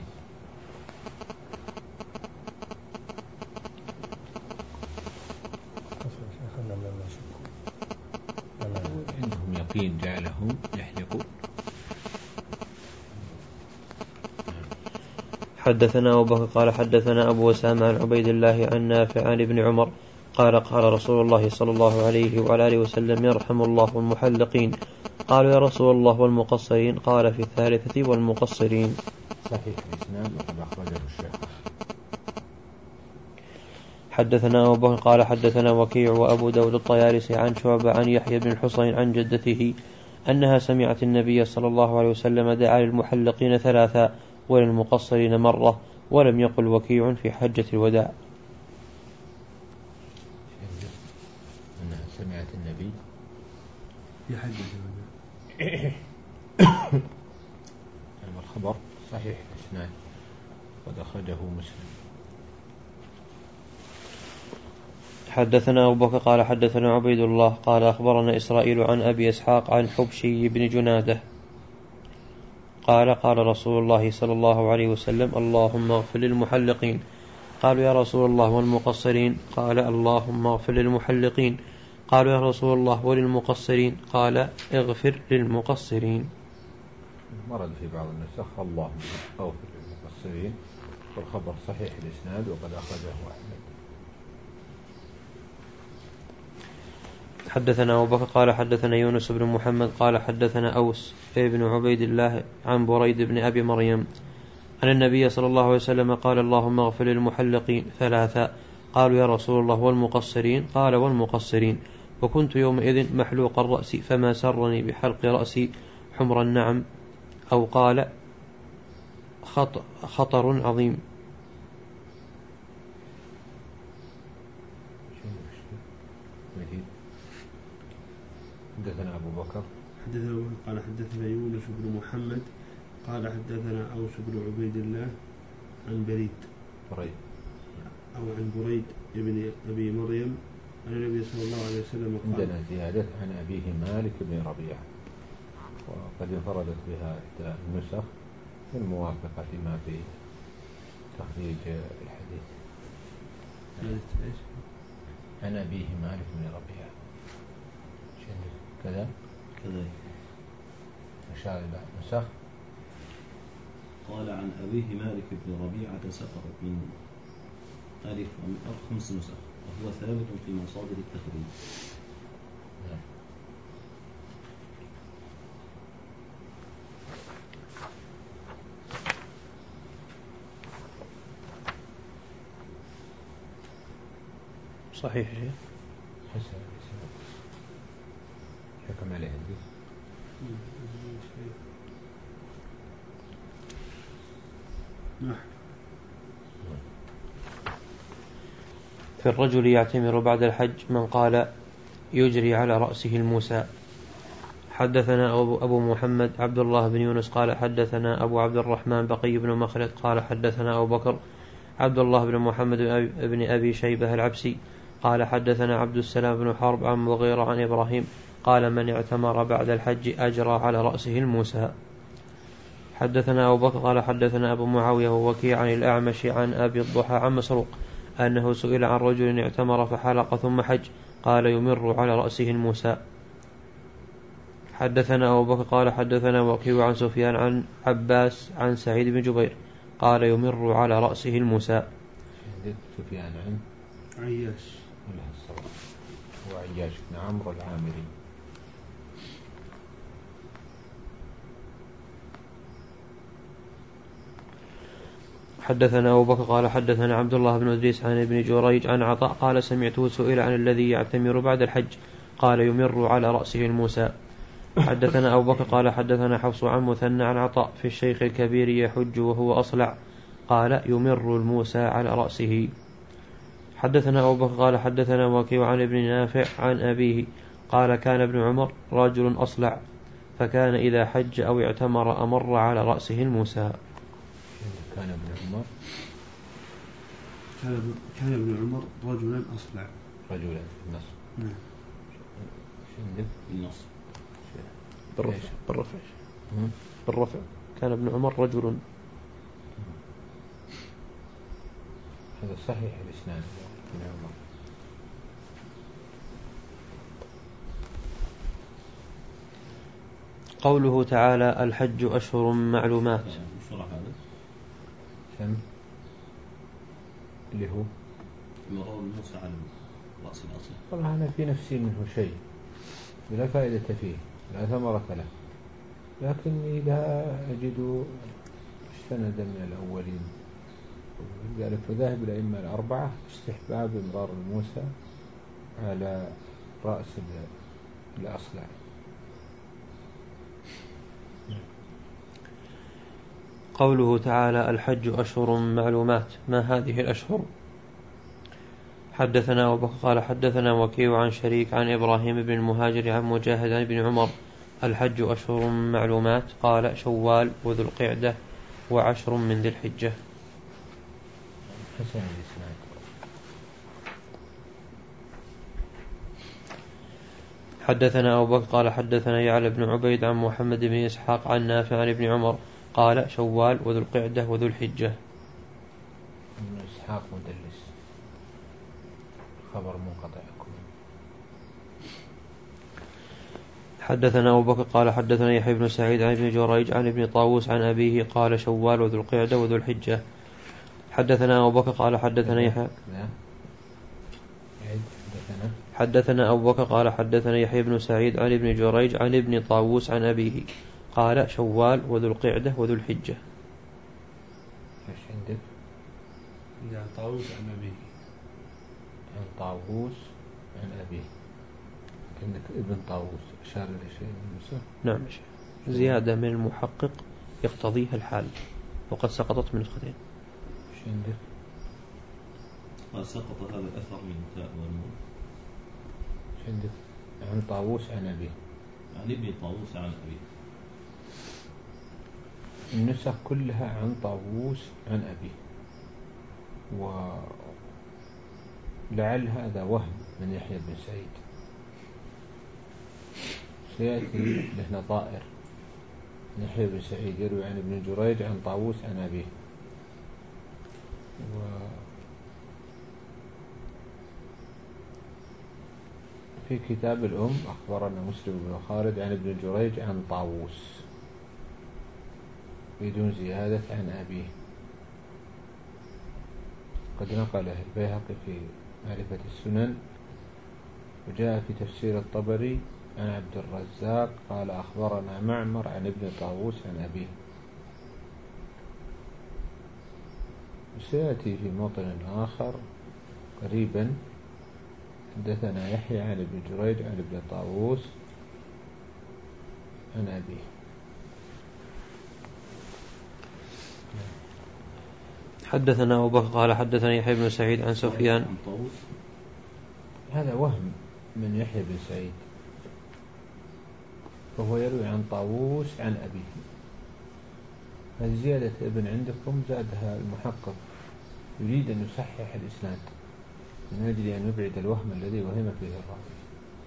عندهم يقين جعلهم يحلقون. حدثنا أبو بكر قال حدثنا أبو أسامة عن عبيد الله عن نافع عن ابن عمر قال قال رسول الله صلى الله عليه وعلى آله وسلم يرحم الله المحلقين. قالوا يا رسول الله والمقصرين؟ قال في الثالثة والمقصرين. صحيح الإسناد وقد أخرجه الشيخ. حدثنا أبو بكر قال حدثنا وكيع وأبو داود الطيالسي عن شعبة عن يحيى بن الحصين عن جدته أنها سمعت النبي صلى الله عليه وسلم دعا للمحلقين ثلاثا وللمقصرين مرة، ولم يقل وكيع في حجة الوداع. أنها سمعت النبي في حجة الوداع. الخبر صحيح الإسناد قد أخرجه مسلم. حدثنا أبو بكر قال حدثنا عبيد الله قال أخبرنا إسرائيل عن أبي إسحاق عن حبشي بن جنادة قال قال رسول الله صلى الله عليه وسلم اللهم اغفر للمحلقين. قالوا يا رسول الله والمقصرين؟ قال اللهم اغفر للمحلقين. قالوا يا رسول الله وللمقصرين؟ قال اغفر للمقصرين. مرد في بعض النسخ اللهم اغفر للمقصرين، والخبر صحيح الإسناد وقد أخرجه أحمد. حدثنا أبو بكر قال حدثنا يونس بن محمد قال حدثنا أوس ابن عبيد الله عن بريد بن أبي مريم أن النبي صلى الله عليه وسلم قال اللهم اغفر للمحلقين ثلاثا. قالوا يا رسول الله والمقصرين؟ قال والمقصرين. وكنت يومئذ محلوق الرأس فما سرني بحلق رأسي حمر النعم، أو قال خطر عظيم. حدثنا أبو بكر حدثنا أبو بكر قال حدثنا يونس بن محمد قال حدثنا أوس بن عبيد الله عن بريد بريد أو عن بريد ابن أبي مريم أن النبي صلى الله عليه وسلم قال. عندنا زيادة عن أبيه مالك بن ربيعة، وقد انفردت بها إحدى النسخ بالموافقة ما في تخريج الحديث. عن أبيه مالك بن ربيعة كذا كذلك أشار إلى نسخ. قال عن أبيه مالك بن ربيعة سقطت من ألف أو خمس نسخ، وهو ثابت في مصادر التخريج. نعم. صحيح شيء حسن حكم عليه الحديث. في الرجل يعتمر بعد الحج من قال يجري على رأسه الموسى. حدثنا أبو محمد عبد الله بن يونس قال حدثنا أبو عبد الرحمن بقي بن مخلد قال حدثنا أبو بكر عبد الله بن محمد بن أبي شيبة العبسي قال حدثنا عبد السلام بن حرب عن مغيرة عن إبراهيم قال من اعتمر بعد الحج أجرى على رأسه الموسى. حدثنا أبو بكر قال حدثنا أبو معاوية ووكيع عن الأعمش عن أبي الضحى عن مسروق أنه سئل عن رجل اعتمر فحلق ثم حج قال يمر على رأسه الموسى. حدثنا أبو بكر قال حدثنا وكيع عن سفيان عن عباس عن سعيد بن جبير قال يمر على رأسه الموسى. سفيان عن عياش هو عياش بن عمرو العامري. حدثنا أبو بكر قال حدثنا عبد الله بن إدريس عن ابن جريج عن عطاء قال سمعته سئل عن الذي يعتمر بعد الحج قال يمر على رأسه الموسى. حدثنا أبو بكر قال حدثنا حفص عن مثنى عن عطاء في الشيخ الكبير يحج وهو أصلع قال يمر الموسى على رأسه. حدثنا أبو بكر قال حدثنا وكيع عن ابن نافع عن أبيه قال كان ابن عمر رجل أصلع فكان إذا حج أو اعتمر أمر على رأسه الموسى. كان ابن عمر كان ابن عمر رجلا أصلع. رجلا في النص. نعم. عندك النص بالرفع بالرفع بالرفع كان ابن عمر رجل. هذا صحيح الإسناد ابن عمر. قوله تعالى الحج أشهر معلومات. شرح هذا كم اللي هو مرار موسى على رأس الأصل. والله أنا في نفسي منه شيء ولا فائدة فيه لا ثمرة له، لكن إذا أجد استند من الأولين قال فذهب الأئمة الأربعة استحباب إمرار الموسى على رأس الأصلع. قوله تعالى الحج أشهر معلومات، ما هذه الأشهر؟ حدثنا أبو بكر قال حدثنا وكيع عن شريك عن إبراهيم بن المهاجر عن مجاهد عن ابن عمر الحج أشهر معلومات قال شوال وذو القعدة وعشر من ذي الحجة. حسن الإسناد. حدثنا أبو بكر قال حدثنا يعلى بن عبيد عن محمد بن إسحاق عن نافع عن ابن عمر قال شوال وذو القعدة وذو الحجة. ابن إسحاق مدلس خبر منقطع. حدثنا أبو بكر قال حدثنا يحيى بن سعيد عن ابن جريج عن ابن طاووس عن أبيه قال شوال وذو القعدة وذو الحجة. حدثنا أبو بكر قال حدثنا يحيى حدثنا أبو بكر قال حدثنا يحيى بن سعيد عن ابن جريج عن ابن طاووس عن أبيه قال شوال وذو القعدة وذو الحجة. ايش عندك؟ عن طاووس عن أبيه. عن طاووس عن أبيه. كأنك ابن طاووس أشار إلى شيء من موسى. نعم زيادة من المحقق يقتضيها الحال وقد سقطت من نسختين. ايش عندك؟ قال سقط هذا الأثر من تاء والنون. ايش عندك؟ عن طاووس عن أبيه. عن ابن طاووس عن أبيه. النسخ كلها عن طاووس عن أبيه، ولعل هذا وهم من يحيى بن سعيد. سيأتي له نظائر. يحيى بن سعيد يروي عن ابن جريج عن طاووس عن أبيه، وفي كتاب الأم أخبرنا مسلم بن خالد عن ابن جريج عن طاووس بدون زيادة عن أبيه. قد نقله البيهقي في معرفة السنن، وجاء في تفسير الطبري عن عبد الرزاق قال أخبرنا معمر عن ابن طاووس عن أبيه. وسيأتي في موطن آخر قريبا حدثنا يحيى عن ابن جريج عن ابن طاووس عن أبيه. حدثنا أبو بكر قال حدثنا يحيى بن سعيد عن سفيان. هذا وهم من يحيى بن سعيد، فهو يروي عن طاووس عن أبيه. هذه زيادة ابن عندكم زادها المحقق، يريد أن يصحح الإسناد من أجل أن يبعد الوهم الذي وهم فيه الراوي.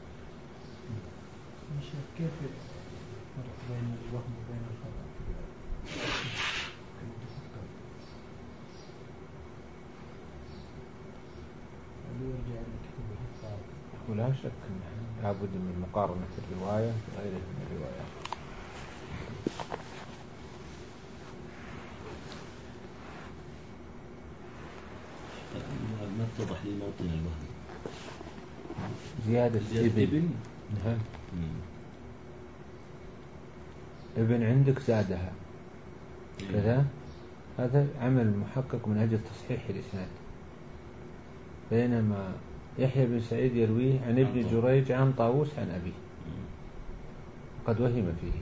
كيف الفرق بين الوهم وبين الخطأ؟ ولا شك أنه لابد من مقارنة الرواية بغيره من الروايات. ما اتضح لي موطن الوهم. زيادة, زيادة ابن, ابن. نعم. ابن عندك زادها كذا، هذا عمل محقق من أجل تصحيح الإسناد، بينما يحيى بن سعيد يرويه عن ابن جريج عن طاووس عن أبيه قد وهم فيه.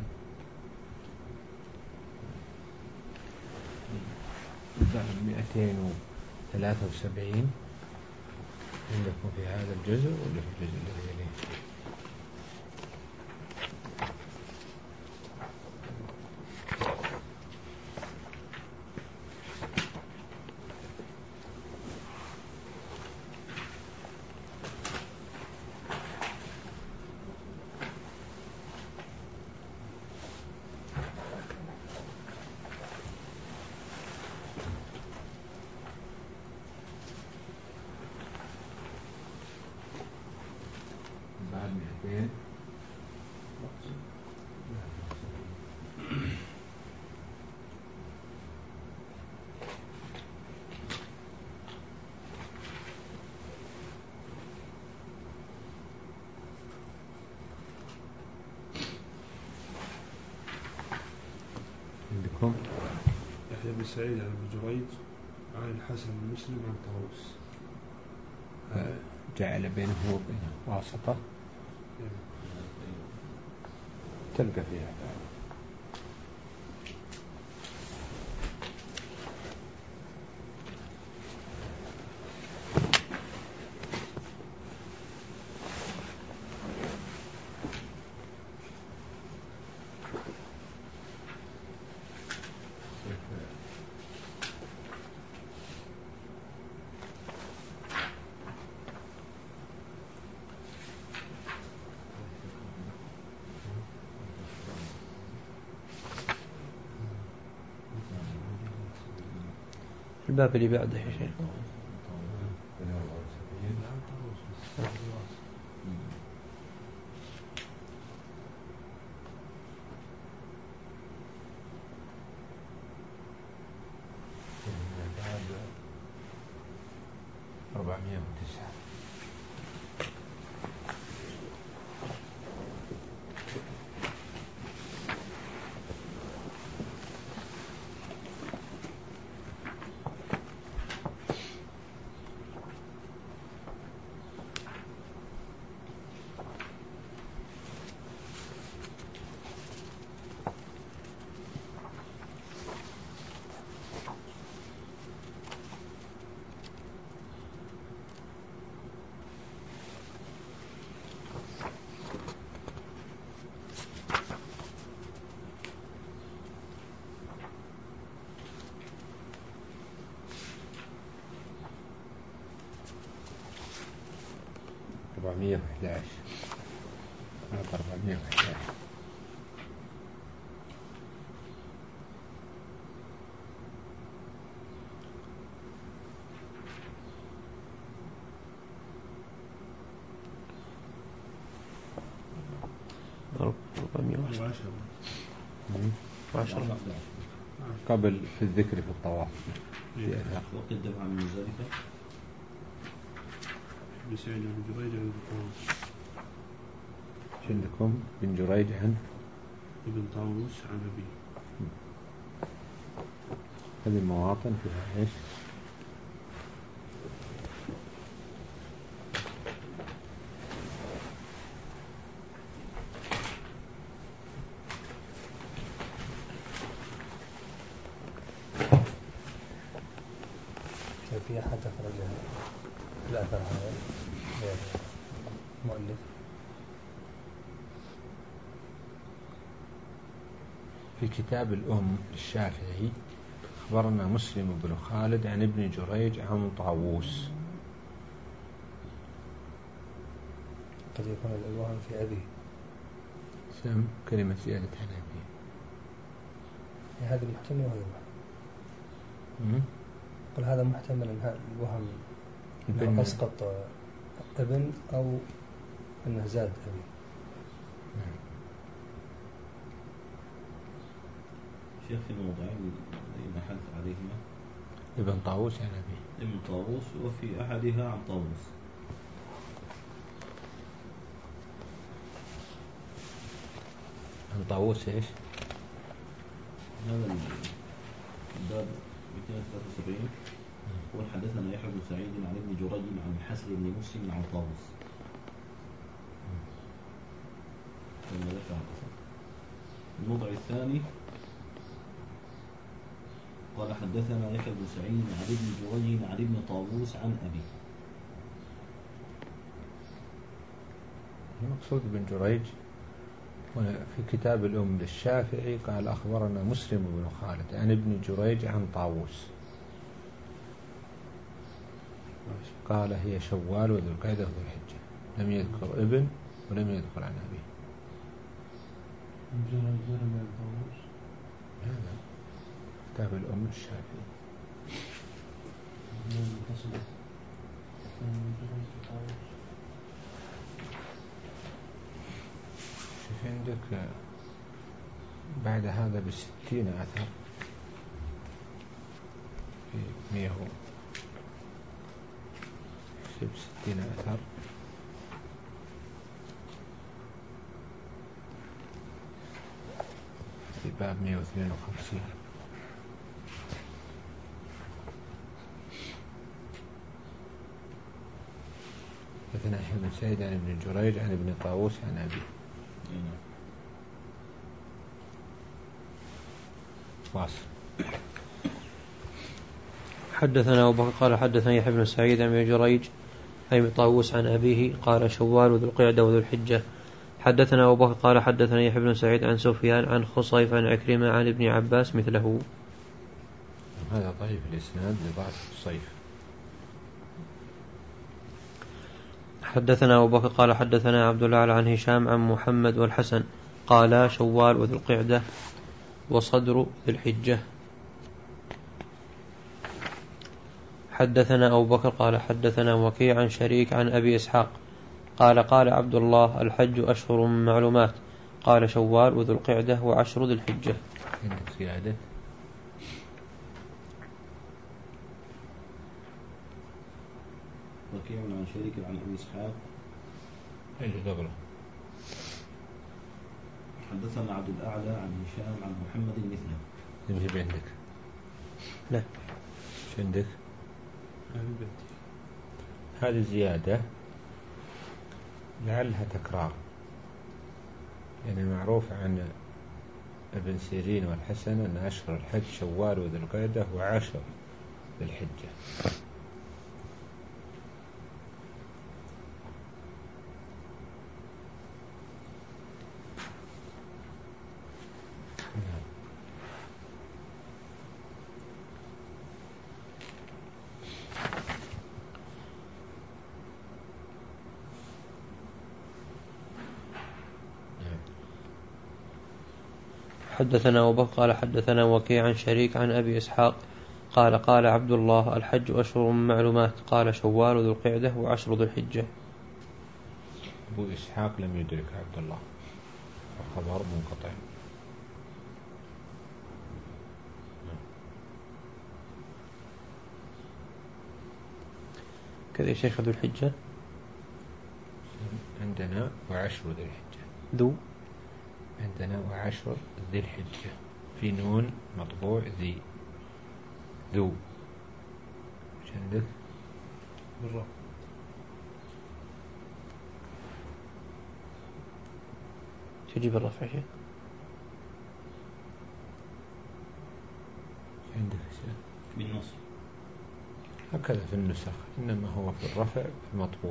بعد مئتين وثلاثة وسبعين عندكم في هذا الجزء ولا في الجزء الذي يليه؟ عندكم يحيى بن سعيد عن ابن جريج عن الحسن بن مسلم عن طاووس. جعل بينه وبينه واسطة تلقى فيها الباب اللي بعده يا شيخ. أربعمائة وتسعة. أربعمائة وأحد عشر. أربعمائة وأحد عشر. أربعمائة وعشرة قبل في الذكر في الطواف. وقدم عن مزدلفة بن سعيد بن جريج عن طاووس. عندكم بن جريج عن ابن طاووس عن أبيه. هذه المواطن فيها إيش؟ في أحد أخرج الأثر هذا غير مؤلف؟ في كتاب الأم الشافعي أخبرنا مسلم بن خالد عن ابن جريج عن طاووس. قد يكون الوهم في أبيه. سم كلمة زيادة عن أبيه. هذا محتمل وغيره. قل هذا محتمل أن الوهم أنه أسقط ابن أو أنه زاد أبي. شيخ في الموضعين بحث عليهما ابن طاووس عن أبيه. ابن طاووس وفي أحدها عن طاووس. عن طاووس إيش؟ هذا الباب مئتين وثلاثة وسبعين. هو حدثنا يحيى بن سعيد عن ابن جريج عن الحسن بن مسلم عن طاووس. الموضع الثاني قال حدثنا يحيى بن سعيد عن ابن جريج عن ابن طاووس عن أبيه. المقصود بن جريج في كتاب الأم للشافعي قال أخبرنا مسلم بن خالد عن ابن جريج عن طاووس قال هي شوال وذو القعدة وذو الحجة، لم يذكر ابن ولم يذكر عن أبيه. هذا كتاب الأم الشافعي. شوف عندك بعد هذا بستين أثر في مئة ستين أثر في باب مئة واثنين وخمسين. حدثنا يحيى بن سعيد عن ابن جريج عن ابن طاووس عن أبيه. واصل. حدثنا أبو بكر قال حدثنا يحيى بن سعيد عن ابن جريج عن ابن طاووس عن أبيه قال شوال وذو القعدة وذو الحجة. حدثنا أبو بكر قال حدثنا يحيى بن سعيد عن سفيان عن خصيف عن عكرمة عن ابن عباس مثله. هذا ضعيف الإسناد لضعف خصيف. حدثنا أبو بكر قال حدثنا عبد الله عن هشام عن محمد والحسن قال شوال وذو القعدة وصدر ذي الحجة. حدثنا أبو بكر قال حدثنا وكيع عن شريك عن أبي إسحاق قال قال عبد الله الحج أشهر معلومات قال شوال وذو القعدة وعشر ذي الحجة. زيادة وكيع عن شريك عن أبي إسحاق اللي قبله. حدثنا عبد الأعلى عن هشام عن محمد مثله. يمشي عندك؟ لا شو عندك؟ هذه الزيادة لعلها تكرار، يعني معروف عن ابن سيرين والحسن أن أشهر الحج شوال وذو القعدة وعشر ذي الحجة. حدثنا أبو بكر قال حدثنا وكيع عن شريك عن أبي إسحاق قال قال عبد الله الحج أشهر معلومات قال شوال ذو القعدة وعشر ذو الحجة. أبو إسحاق لم يدرك عبد الله، الخبر منقطع. كذا شيخ ذو الحجة عندنا وعشر ذي الحجة. ذو عندنا وعشر ذي الحجة في نون مطبوع ذي ذو. ايش عندك؟ بالرفع. تجيب الرفع شيء عندك شيء بالنص هكذا في النسخ، إنما هو في الرفع في المطبوع.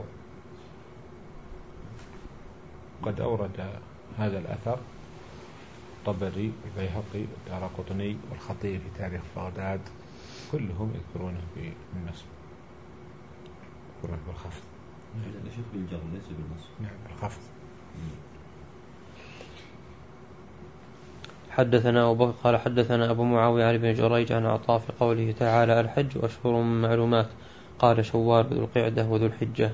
قد أورد هذا الأثر الطبري والبيهقي والدارقطني والخطيب في تاريخ بغداد، كلهم يذكرونه في النصب، يذكرونه بالخفض. هذا شيخ بالجر ليس بالنصب. نعم بالخفض. حدثنا أبو بكر قال حدثنا أبو معاوية عن ابن جريج عن عطاء في قوله تعالى الحج أشهر معلومات قال شوال وذو القعدة وذو الحجة.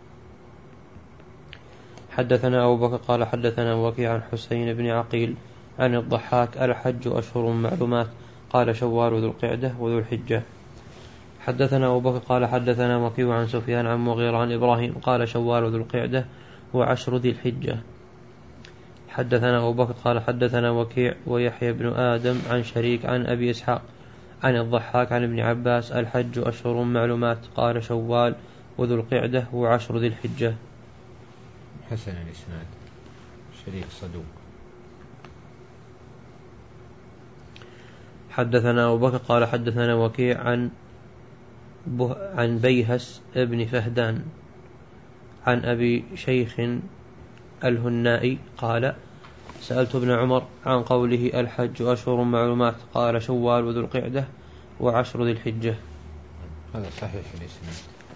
حدثنا أبو بكر قال حدثنا وكيع عن حسين بن عقيل عن الضحاك الحج أشهر معلومات قال شوال وذو القعدة وذو الحجة. حدثنا أبو بكر قال حدثنا وكيع عن سفيان عن مغيرة عن إبراهيم قال شوال وذو القعدة وعشر ذي الحجة. حدثنا أبو بكر قال حدثنا وكيع ويحيى بن آدم عن شريك عن أبي إسحاق عن الضحاك عن ابن عباس الحج أشهر معلومات قال شوال وذو القعدة وعشر ذي الحجة. حسن الإسناد، شريك صدوق. حدثنا أبو بكر قال حدثنا وكيع عن عن بيهس ابن فهدان عن أبي شيخ الهنائي قال سألت ابن عمر عن قوله الحج أشهر معلومات قال شوال وذو القعدة وعشر ذي الحجة. هذا صحيح في الإسلام.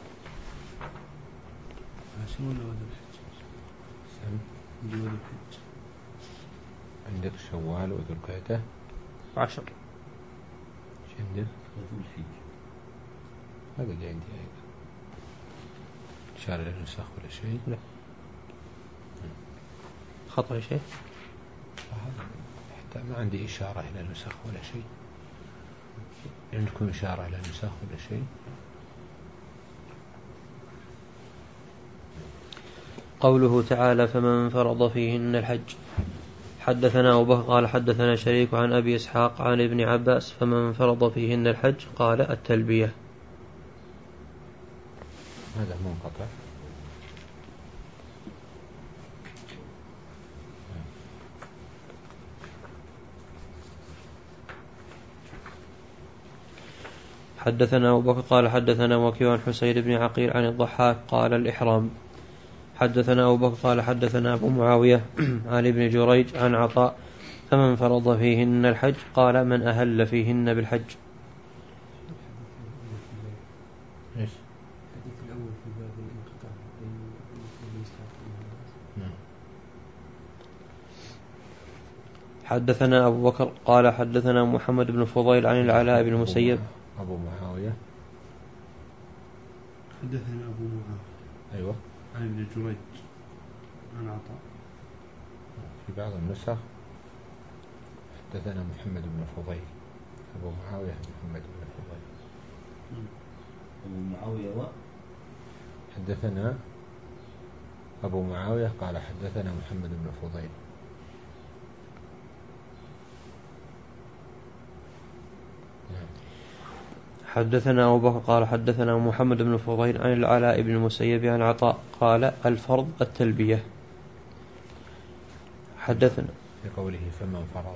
شو ولا وذو الحج؟ سم وذو الحج عندك شوال وذو القعدة عشر. ايش عندك؟ وذو الحج. هذا اللي عندي أيضا. إشارة للنسخ ولا شيء؟ لا. خطأ شيء؟ حتى ما عندي إشارة إلى نسخ ولا شيء. عندكم إشارة إلى نسخ ولا شيء؟ قوله تعالى فمن فرض فيهن الحج. حدثنا أبو بكر قال حدثنا شريك عن أبي إسحاق عن ابن عباس فمن فرض فيهن الحج قال التلبية. هذا منقطع. حدثنا أبو بكر قال حدثنا وكيع عن حسين بن عقيل عن الضحاك قال الإحرام. حدثنا أبو بكر قال حدثنا أبو معاوية عن ابن جريج عن عطاء فمن فرض فيهن الحج قال من أهل فيهن بالحج. إيش؟ الحديث الأول في باب الانقطاع بين ابن إسحاق وابن حدثنا أبو بكر قال حدثنا محمد بن فضيل عن العلاء بن المسيب. أبو معاوية. حدثنا أبو معاوية أيوة. عن ابن جريج عن عطاء. في بعض النسخ حدثنا محمد بن فضيل. أبو معاوية محمد بن فضيل. أبو معاوية و حدثنا أبو معاوية قال حدثنا محمد بن فضيل. حدثنا أبو بكر قال حدثنا محمد بن فضيل عن العلاء بن المسيب عن عطاء قال الفرض التلبية. حدثنا في قوله فمن فرض.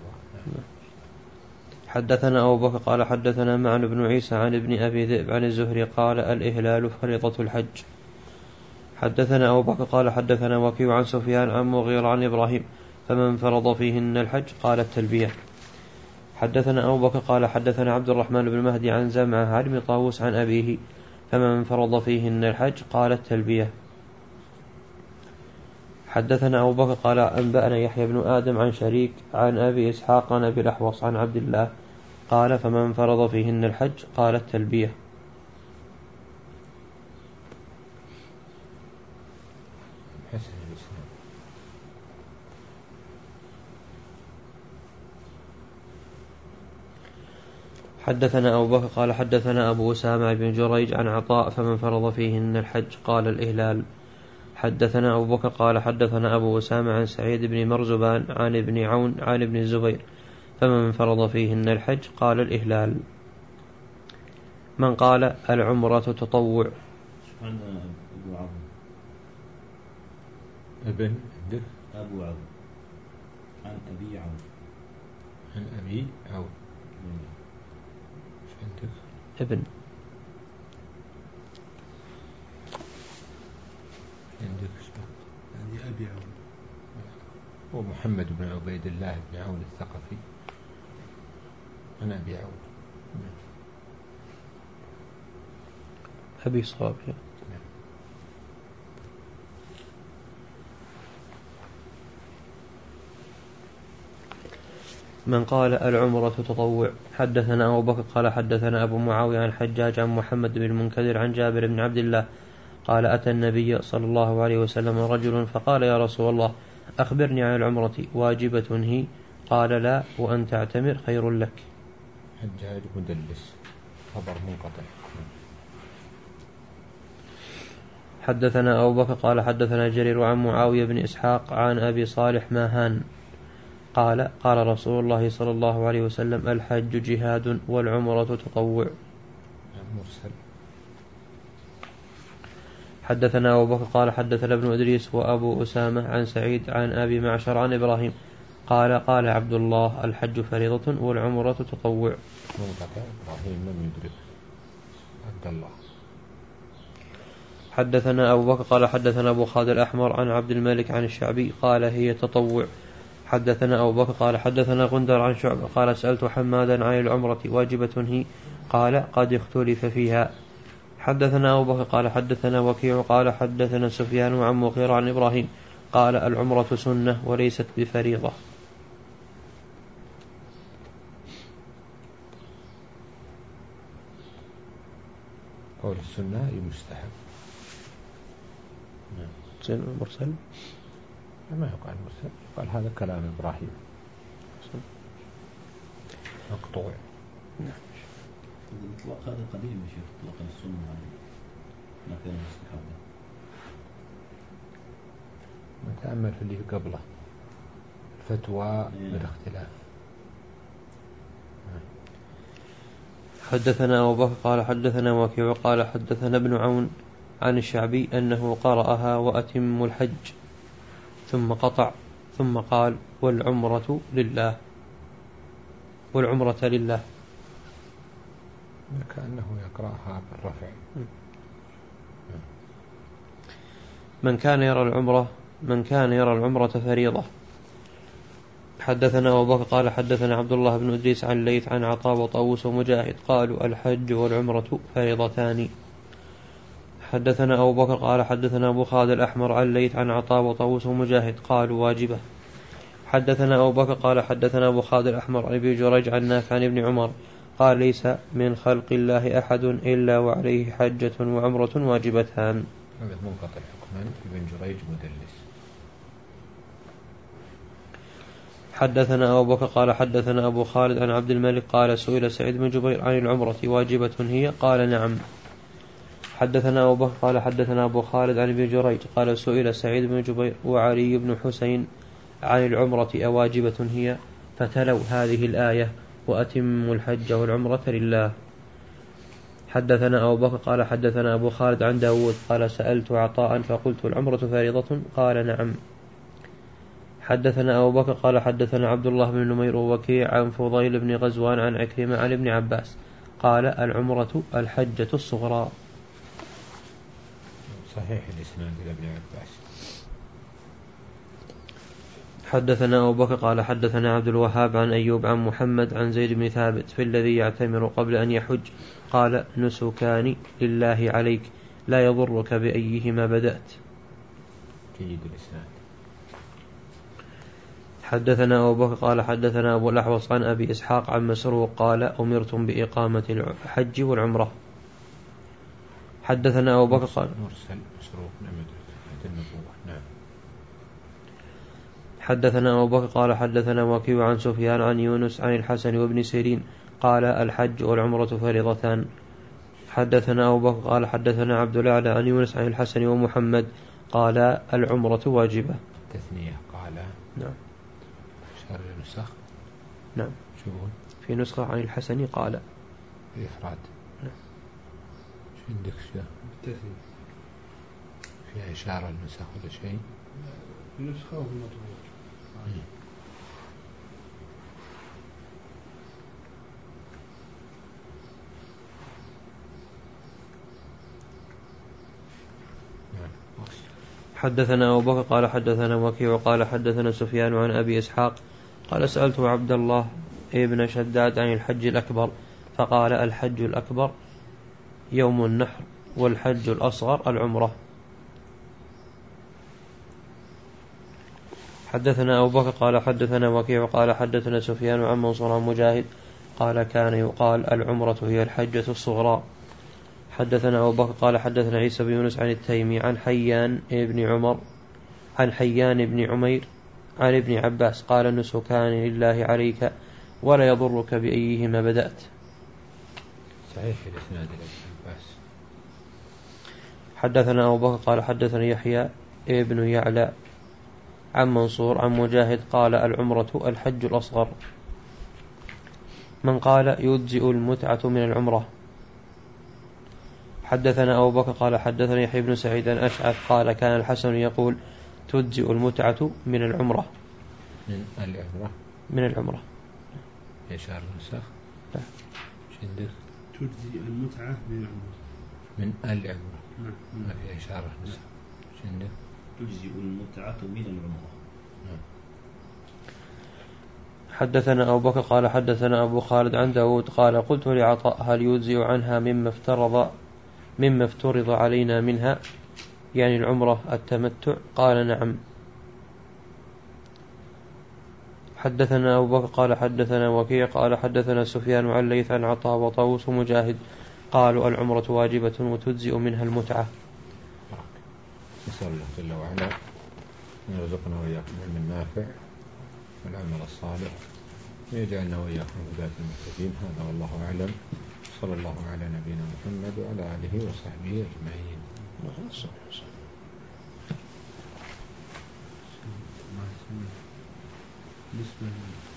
حدثنا أبو بكر قال حدثنا معن بن عيسى عن ابن أبي ذئب عن الزهري قال الإهلال فريضة الحج. حدثنا أبو بكر قال حدثنا وكيع عن سفيان عن مغيرة عن إبراهيم فمن فرض فيهن الحج قال التلبية. حدثنا أبو بكر قال حدثنا عبد الرحمن بن مهدي عن زمعة عن ابن طاووس عن أبيه فمن فرض فيهن الحج قال التلبية. حدثنا أبو بكر قال أنبأنا يحيى بن آدم عن شريك عن أبي إسحاق عن أبي الأحوص عن عبد الله قال فمن فرض فيهن الحج قال التلبية. حسن الإسلام. حدثنا أبو بكر قال حدثنا أبو أسامة بن جريج عن عطاء فمن فرض فيهن الحج قال الإهلال. حدثنا أبو بكر قال حدثنا أبو أسامة عن سعيد بن مرزبان عن ابن عون عن ابن الزبير فمن فرض فيهن الحج قال الإهلال. من قال العمرة تطوع. عندنا أبو عون. ابن عندك؟ أبو عون عن أبي عون. عن أبي عون. ايش عندك؟ ابن. عندك اسمه؟ يعني أبي عون. ومحمد بن عبيد الله بن عون الثقفي عن أبي عون. أبي صواب. من قال العمرة تطوع. حدثنا أبو بكر قال حدثنا أبو معاوية عن حجاج عن محمد بن المنكدر عن جابر بن عبد الله قال أتى النبي صلى الله عليه وسلم رجل فقال يا رسول الله أخبرني عن العمرة واجبة هي قال لا وأن تعتمر خير لك. حجاج مدلس خبر منقطع. حدثنا أبو بكر قال حدثنا جرير عن معاوية بن إسحاق عن أبي صالح ماهان قال قال رسول الله صلى الله عليه وسلم الحج جهاد والعمرة تطوع. مرسل. حدثنا أبو بكر قال حدثنا ابن إدريس وأبو أسامة عن سعيد عن أبي معشر عن إبراهيم قال قال عبد الله الحج فريضة والعمرة تطوع. منقطع. إبراهيم لم يدرك عبد الله. حدثنا أبو بكر قال حدثنا أبو خالد الأحمر عن عبد الملك عن الشعبي قال هي تطوع. حدثنا أبو بكر قال حدثنا غندر عن شعبة قال سألت حمادا عن العمرة واجبة هي قال قد اختلف فيها. حدثنا أبو بكر قال حدثنا وكيع قال حدثنا سفيان عن مغيرة عن إبراهيم قال العمرة سنة وليست بفريضة. قول السنة يستحب. زين المرسل ما يقال مرسل، قال هذا كلام إبراهيم مقطوع. الإطلاق هذا قديم يا شيخ، إطلاق السنة ما كان مستحبا. نتأمل في اللي قبله الفتوى بالاختلاف. حدثنا أبو بكر قال حدثنا وكيع قال حدثنا ابن عون عن الشعبي أنه قرأها وأتم الحج ثم قطع ثم قال والعمرة لله والعمرة لله، كأنه يقرأها بالرفع. من كان يرى العمرة من كان يرى العمرة فريضة. حدثنا أبو بكر قال حدثنا عبد الله بن إدريس عن ليث عن عطاء وطاووس ومجاهد قالوا الحج والعمرة فريضتان. حدثنا أبو بكر قال حدثنا أبو خالد الأحمر عن ليث عن عطاء وطاووس ومجاهد قالوا واجبة. حدثنا أبو بكر قال حدثنا أبو خالد الأحمر عن ابي جريج عن نافع عن ابن عمر قال ليس من خلق الله أحد إلا وعليه حجة وعمرة واجبتان. هذا منقطع حكما، ابن جريج مدلس. حدثنا أبو بكر قال حدثنا أبو خالد عن عبد الملك قال سئل سعيد بن جبير عن العمرة واجبة هي قال نعم. حدثنا أبو بكر قال حدثنا أبو خالد عن ابن جريج قال سئل سعيد بن جبير وعلي بن حسين عن العمرة أواجبة هي فتلوا هذه الآية وأتموا الحج والعمرة لله. حدثنا أبو بكر قال حدثنا أبو خالد عن داود قال سألت عطاء فقلت العمرة فريضة قال نعم. حدثنا أبو بكر قال حدثنا عبد الله بن نمير ووكيع عن فضيل بن غزوان عن عكرمة عن ابن عباس قال العمرة الحجة الصغرى. صحيح الإسناد إلى ابن عباس. حدثنا أبو بكر قال حدثنا عبد الوهاب عن أيوب عن محمد عن زيد بن ثابت في الذي يعتمر قبل أن يحج قال نسكان لله عليك لا يضرك بأيهما بدأت. جيد الإسناد. حدثنا أبو بكر قال حدثنا أبو الأحوص عن أبي إسحاق عن مسروق قال أمرتم بإقامة الحج والعمرة. حدثنا أبو بكر قال مرسل مسروق النبوة. نعم. حدثنا أبو بكر قال حدثنا وكيع عن سفيان عن يونس عن الحسن وابن سيرين قال الحج والعمرة فريضتان. حدثنا أبو بكر قال حدثنا عبد الأعلى عن يونس عن الحسن ومحمد قال العمرة واجبة. تثنية قال. نعم. شر النسخ. نعم. شو في نسخة عن الحسن قال. الإفراد. نعم. شو عندك شيء؟ بالتثنية. فيها إشارة النسخ ولا شيء؟ في نسخة وفي مطبوع. حدثنا أبو بكر قال حدثنا وكيع قال حدثنا سفيان عن أبي إسحاق قال سألت عبد الله ابن شداد عن الحج الأكبر فقال الحج الأكبر يوم النحر والحج الأصغر العمرة. حدثنا أبو بكر قال حدثنا وكيع قال حدثنا سفيان عن منصور عن مجاهد قال كان يقال العمرة هي الحجة الصغرى. حدثنا أبو بكر قال حدثنا عيسى بن يونس عن التيمي عن حيان بن عمر عن حيان بن عمير عن ابن عباس قال نسكان لله عليك ولا يضرك بأيهما بدأت. صحيح الإسناد إلى ابن عباس. حدثنا أبو بكر قال حدثنا يحيى ابن يعلى عن منصور عن مجاهد قال العمرة الحج الأصغر. من قال يجزئ المتعة من العمرة. حدثنا أبو بكر قال حدثنا يحيى بن سعيد أشعث قال كان الحسن يقول تجزئ المتعة من العمرة. من العمرة. من العمرة. إشارة النسخ. لا. شندك. تجزئ المتعة من العمرة. من العمرة نعم. ما في إشارة نسخ عندك تجزئ المتعة من العمرة. حدثنا أبو بكر قال حدثنا أبو خالد عن داود قال قلت لعطاء هل يجزئ عنها مما افترض مما افترض علينا منها يعني العمرة التمتع؟ قال نعم. حدثنا أبو بكر قال حدثنا وكيع قال حدثنا سفيان عن ليث عن عطاء وطاووس ومجاهد قالوا العمرة واجبة وتجزئ منها المتعة. نسأل الله جل وعلا أن يرزقنا وإياكم علم نافع والعمل الصالح ويجعلنا وإياكم هداة المهتدين. هذا والله أعلم. صلى الله على نبينا محمد وعلى آله وصحبه أجمعين. بالنسبة